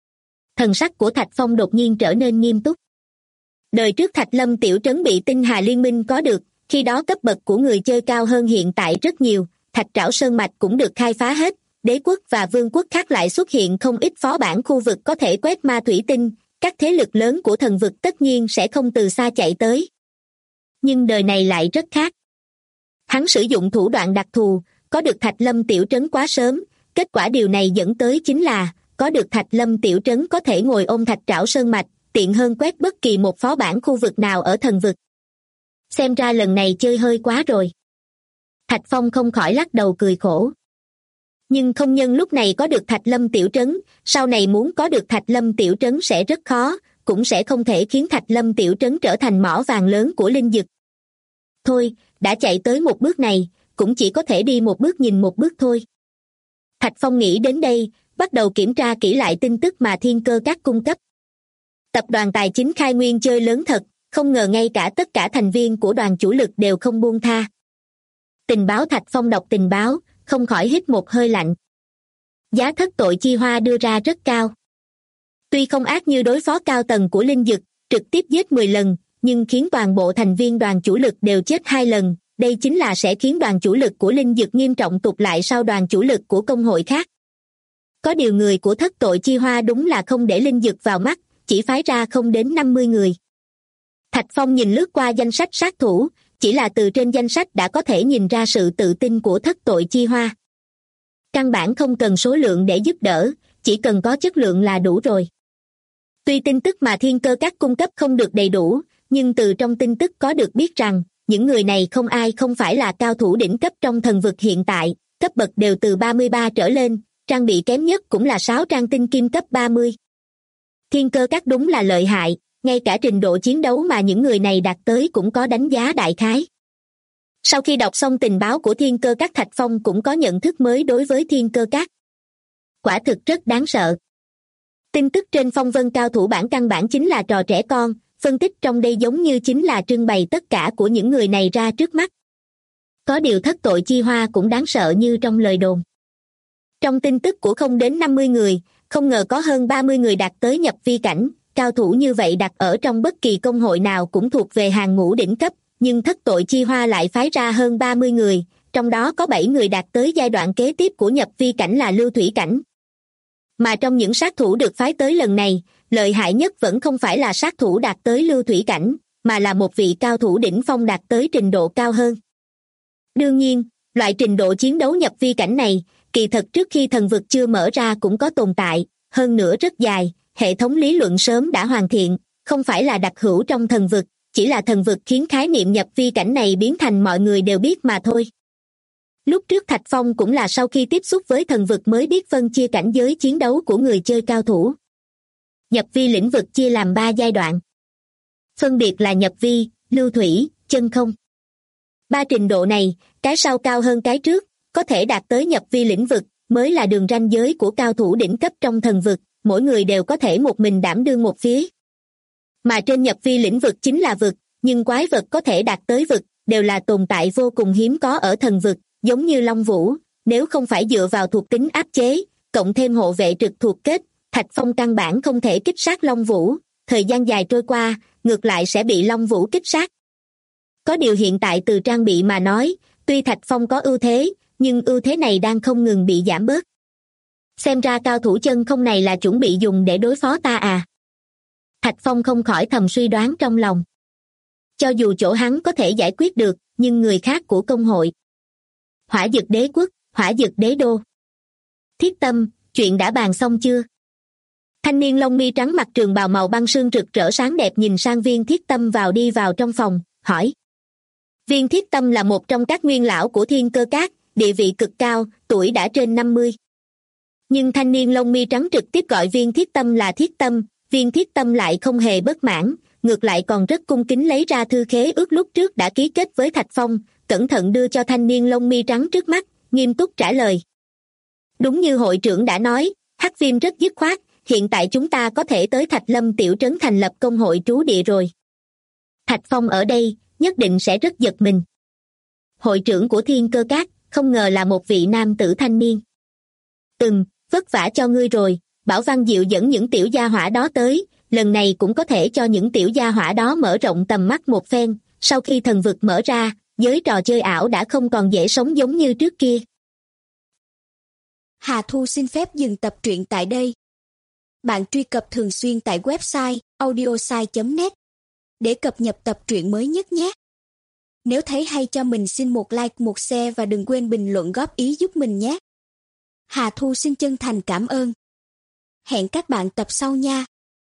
Thần sắc của Thạch Phong đột nhiên trở nên nghiêm túc. Đời trước Thạch Lâm tiểu trấn bị Tinh Hà Liên minh có được, khi đó cấp bậc của người chơi cao hơn hiện tại rất nhiều, Thạch Trảo Sơn Mạch cũng được khai phá hết, đế quốc và vương quốc khác lại xuất hiện không ít phó bản khu vực có thể quét ma thủy tinh, các thế lực lớn của thần vực tất nhiên sẽ không từ xa chạy tới. Nhưng đời này lại rất khác. Hắn sử dụng thủ đoạn đặc thù, có được Thạch Lâm tiểu trấn quá sớm, kết quả điều này dẫn tới chính là, có được Thạch Lâm tiểu trấn có thể ngồi ôm Thạch Trảo Sơn Mạch, tiện hơn quét bất kỳ một phó bản khu vực nào ở thần vực. Xem ra lần này chơi hơi quá rồi. Thạch Phong không khỏi lắc đầu cười khổ. Nhưng không nhân lúc này có được Thạch Lâm tiểu trấn, sau này muốn có được Thạch Lâm tiểu trấn sẽ rất khó, cũng sẽ không thể khiến Thạch Lâm tiểu trấn trở thành mỏ vàng lớn của linh dực. Thôi, đã chạy tới một bước này, cũng chỉ có thể đi một bước nhìn một bước thôi. Thạch Phong nghĩ đến đây, bắt đầu kiểm tra kỹ lại tin tức mà Thiên Cơ Các cung cấp. Tập đoàn Tài chính Khai Nguyên chơi lớn thật, không ngờ ngay cả tất cả thành viên của đoàn chủ lực đều không buông tha. Tình báo Thạch Phong đọc tình báo, không khỏi hít một hơi lạnh. Giá thất tội chi hoa đưa ra rất cao. Tuy không ác như đối phó cao tầng của Linh Dực, trực tiếp giết 10 lần, nhưng khiến toàn bộ thành viên đoàn chủ lực đều chết 2 lần, đây chính là sẽ khiến đoàn chủ lực của Linh Dực nghiêm trọng tụt lại sau đoàn chủ lực của công hội khác. Có điều người của thất tội chi hoa đúng là không để Linh Dực vào mắt, chỉ phái ra không đến 50 người. Thạch Phong nhìn lướt qua danh sách sát thủ, chỉ là từ trên danh sách đã có thể nhìn ra sự tự tin của thất tội chi hoa. Căn bản không cần số lượng để giúp đỡ, chỉ cần có chất lượng là đủ rồi. Tuy tin tức mà Thiên Cơ Các cung cấp không được đầy đủ, nhưng từ trong tin tức có được biết rằng, những người này không ai không phải là cao thủ đỉnh cấp trong thần vực hiện tại, cấp bậc đều từ 33 trở lên, trang bị kém nhất cũng là 6 trang tinh kim cấp 30. Thiên Cơ Các đúng là lợi hại, ngay cả trình độ chiến đấu mà những người này đạt tới cũng có đánh giá đại khái. Sau khi đọc xong tình báo của Thiên Cơ Các, Thạch Phong cũng có nhận thức mới đối với Thiên Cơ Các. Quả thực rất đáng sợ. Tin tức trên phong vân cao thủ bản căn bản chính là trò trẻ con, phân tích trong đây giống như chính là trưng bày tất cả của những người này ra trước mắt. Có điều thất tội chi hoa cũng đáng sợ như trong lời đồn. Trong tin tức của không đến 50 người, không ngờ có hơn 30 người đạt tới nhập vi cảnh, cao thủ như vậy đặt ở trong bất kỳ công hội nào cũng thuộc về hàng ngũ đỉnh cấp, nhưng thất tội chi hoa lại phái ra hơn 30 người, trong đó có 7 người đạt tới giai đoạn kế tiếp của nhập vi cảnh là lưu thủy cảnh. Mà trong những sát thủ được phái tới lần này, lợi hại nhất vẫn không phải là sát thủ đạt tới lưu thủy cảnh, mà là một vị cao thủ đỉnh phong đạt tới trình độ cao hơn. Đương nhiên, loại trình độ chiến đấu nhập vi cảnh này, kỳ thật trước khi thần vực chưa mở ra cũng có tồn tại, hơn nữa rất dài, hệ thống lý luận sớm đã hoàn thiện, không phải là đặc hữu trong thần vực, chỉ là thần vực khiến khái niệm nhập vi cảnh này biến thành mọi người đều biết mà thôi. Lúc trước Thạch Phong cũng là sau khi tiếp xúc với thần vực mới biết phân chia cảnh giới chiến đấu của người chơi cao thủ. Nhập vi lĩnh vực chia làm 3 giai đoạn. Phân biệt là nhập vi, lưu thủy, chân không. 3 trình độ này, cái sau cao hơn cái trước, có thể đạt tới nhập vi lĩnh vực, mới là đường ranh giới của cao thủ đỉnh cấp trong thần vực, mỗi người đều có thể một mình đảm đương một phía. Mà trên nhập vi lĩnh vực chính là vực, nhưng quái vật có thể đạt tới vực, đều là tồn tại vô cùng hiếm có ở thần vực, giống như Long Vũ, nếu không phải dựa vào thuộc tính áp chế, cộng thêm hộ vệ trực thuộc kết, Thạch Phong căn bản không thể kích sát Long Vũ, thời gian dài trôi qua, ngược lại sẽ bị Long Vũ kích sát. Có điều hiện tại từ trang bị mà nói, tuy Thạch Phong có ưu thế, nhưng ưu thế này đang không ngừng bị giảm bớt. Xem ra cao thủ chân không này là chuẩn bị dùng để đối phó ta à? Thạch Phong không khỏi thầm suy đoán trong lòng. Cho dù chỗ hắn có thể giải quyết được, nhưng người khác của công hội. Hỏa Dực Đế Quốc, Hỏa Dực Đế Đô. Thiết Tâm, chuyện đã bàn xong chưa? Thanh niên lông mi trắng mặc trường bào màu băng sương rực rỡ sáng đẹp nhìn sang Viên Thiết Tâm đi vào trong phòng, hỏi. Viên Thiết Tâm là một trong các nguyên lão của Thiên Cơ Các, địa vị cực cao, tuổi đã trên 50. Nhưng thanh niên lông mi trắng trực tiếp gọi Viên Thiết Tâm là Thiết Tâm, Viên Thiết Tâm lại không hề bất mãn, ngược lại còn rất cung kính lấy ra thư khế ước lúc trước đã ký kết với Thạch Phong, cẩn thận đưa cho thanh niên lông mi trắng trước mắt, nghiêm túc trả lời. Đúng như hội trưởng đã nói, Hắc Viêm rất dứt khoát, hiện tại chúng ta có thể tới Thạch Lâm tiểu trấn thành lập công hội trú địa rồi. Thạch Phong ở đây, nhất định sẽ rất giật mình. Hội trưởng của Thiên Cơ Các, không ngờ là một vị nam tử thanh niên. Vất vả cho ngươi rồi, Bảo Văn Diệu dẫn những tiểu gia hỏa đó tới, lần này cũng có thể cho những tiểu gia hỏa đó mở rộng tầm mắt một phen, sau khi thần vực mở ra, giới trò chơi ảo đã không còn dễ sống giống như trước kia. Hà Thu xin phép dừng tập truyện tại đây. Bạn truy cập thường xuyên tại website audiosai.net để cập nhật tập truyện mới nhất nhé. Nếu thấy hay cho mình xin một like, một share và đừng quên bình luận góp ý giúp mình nhé. Hà Thu xin chân thành cảm ơn. Hẹn các bạn tập sau nha.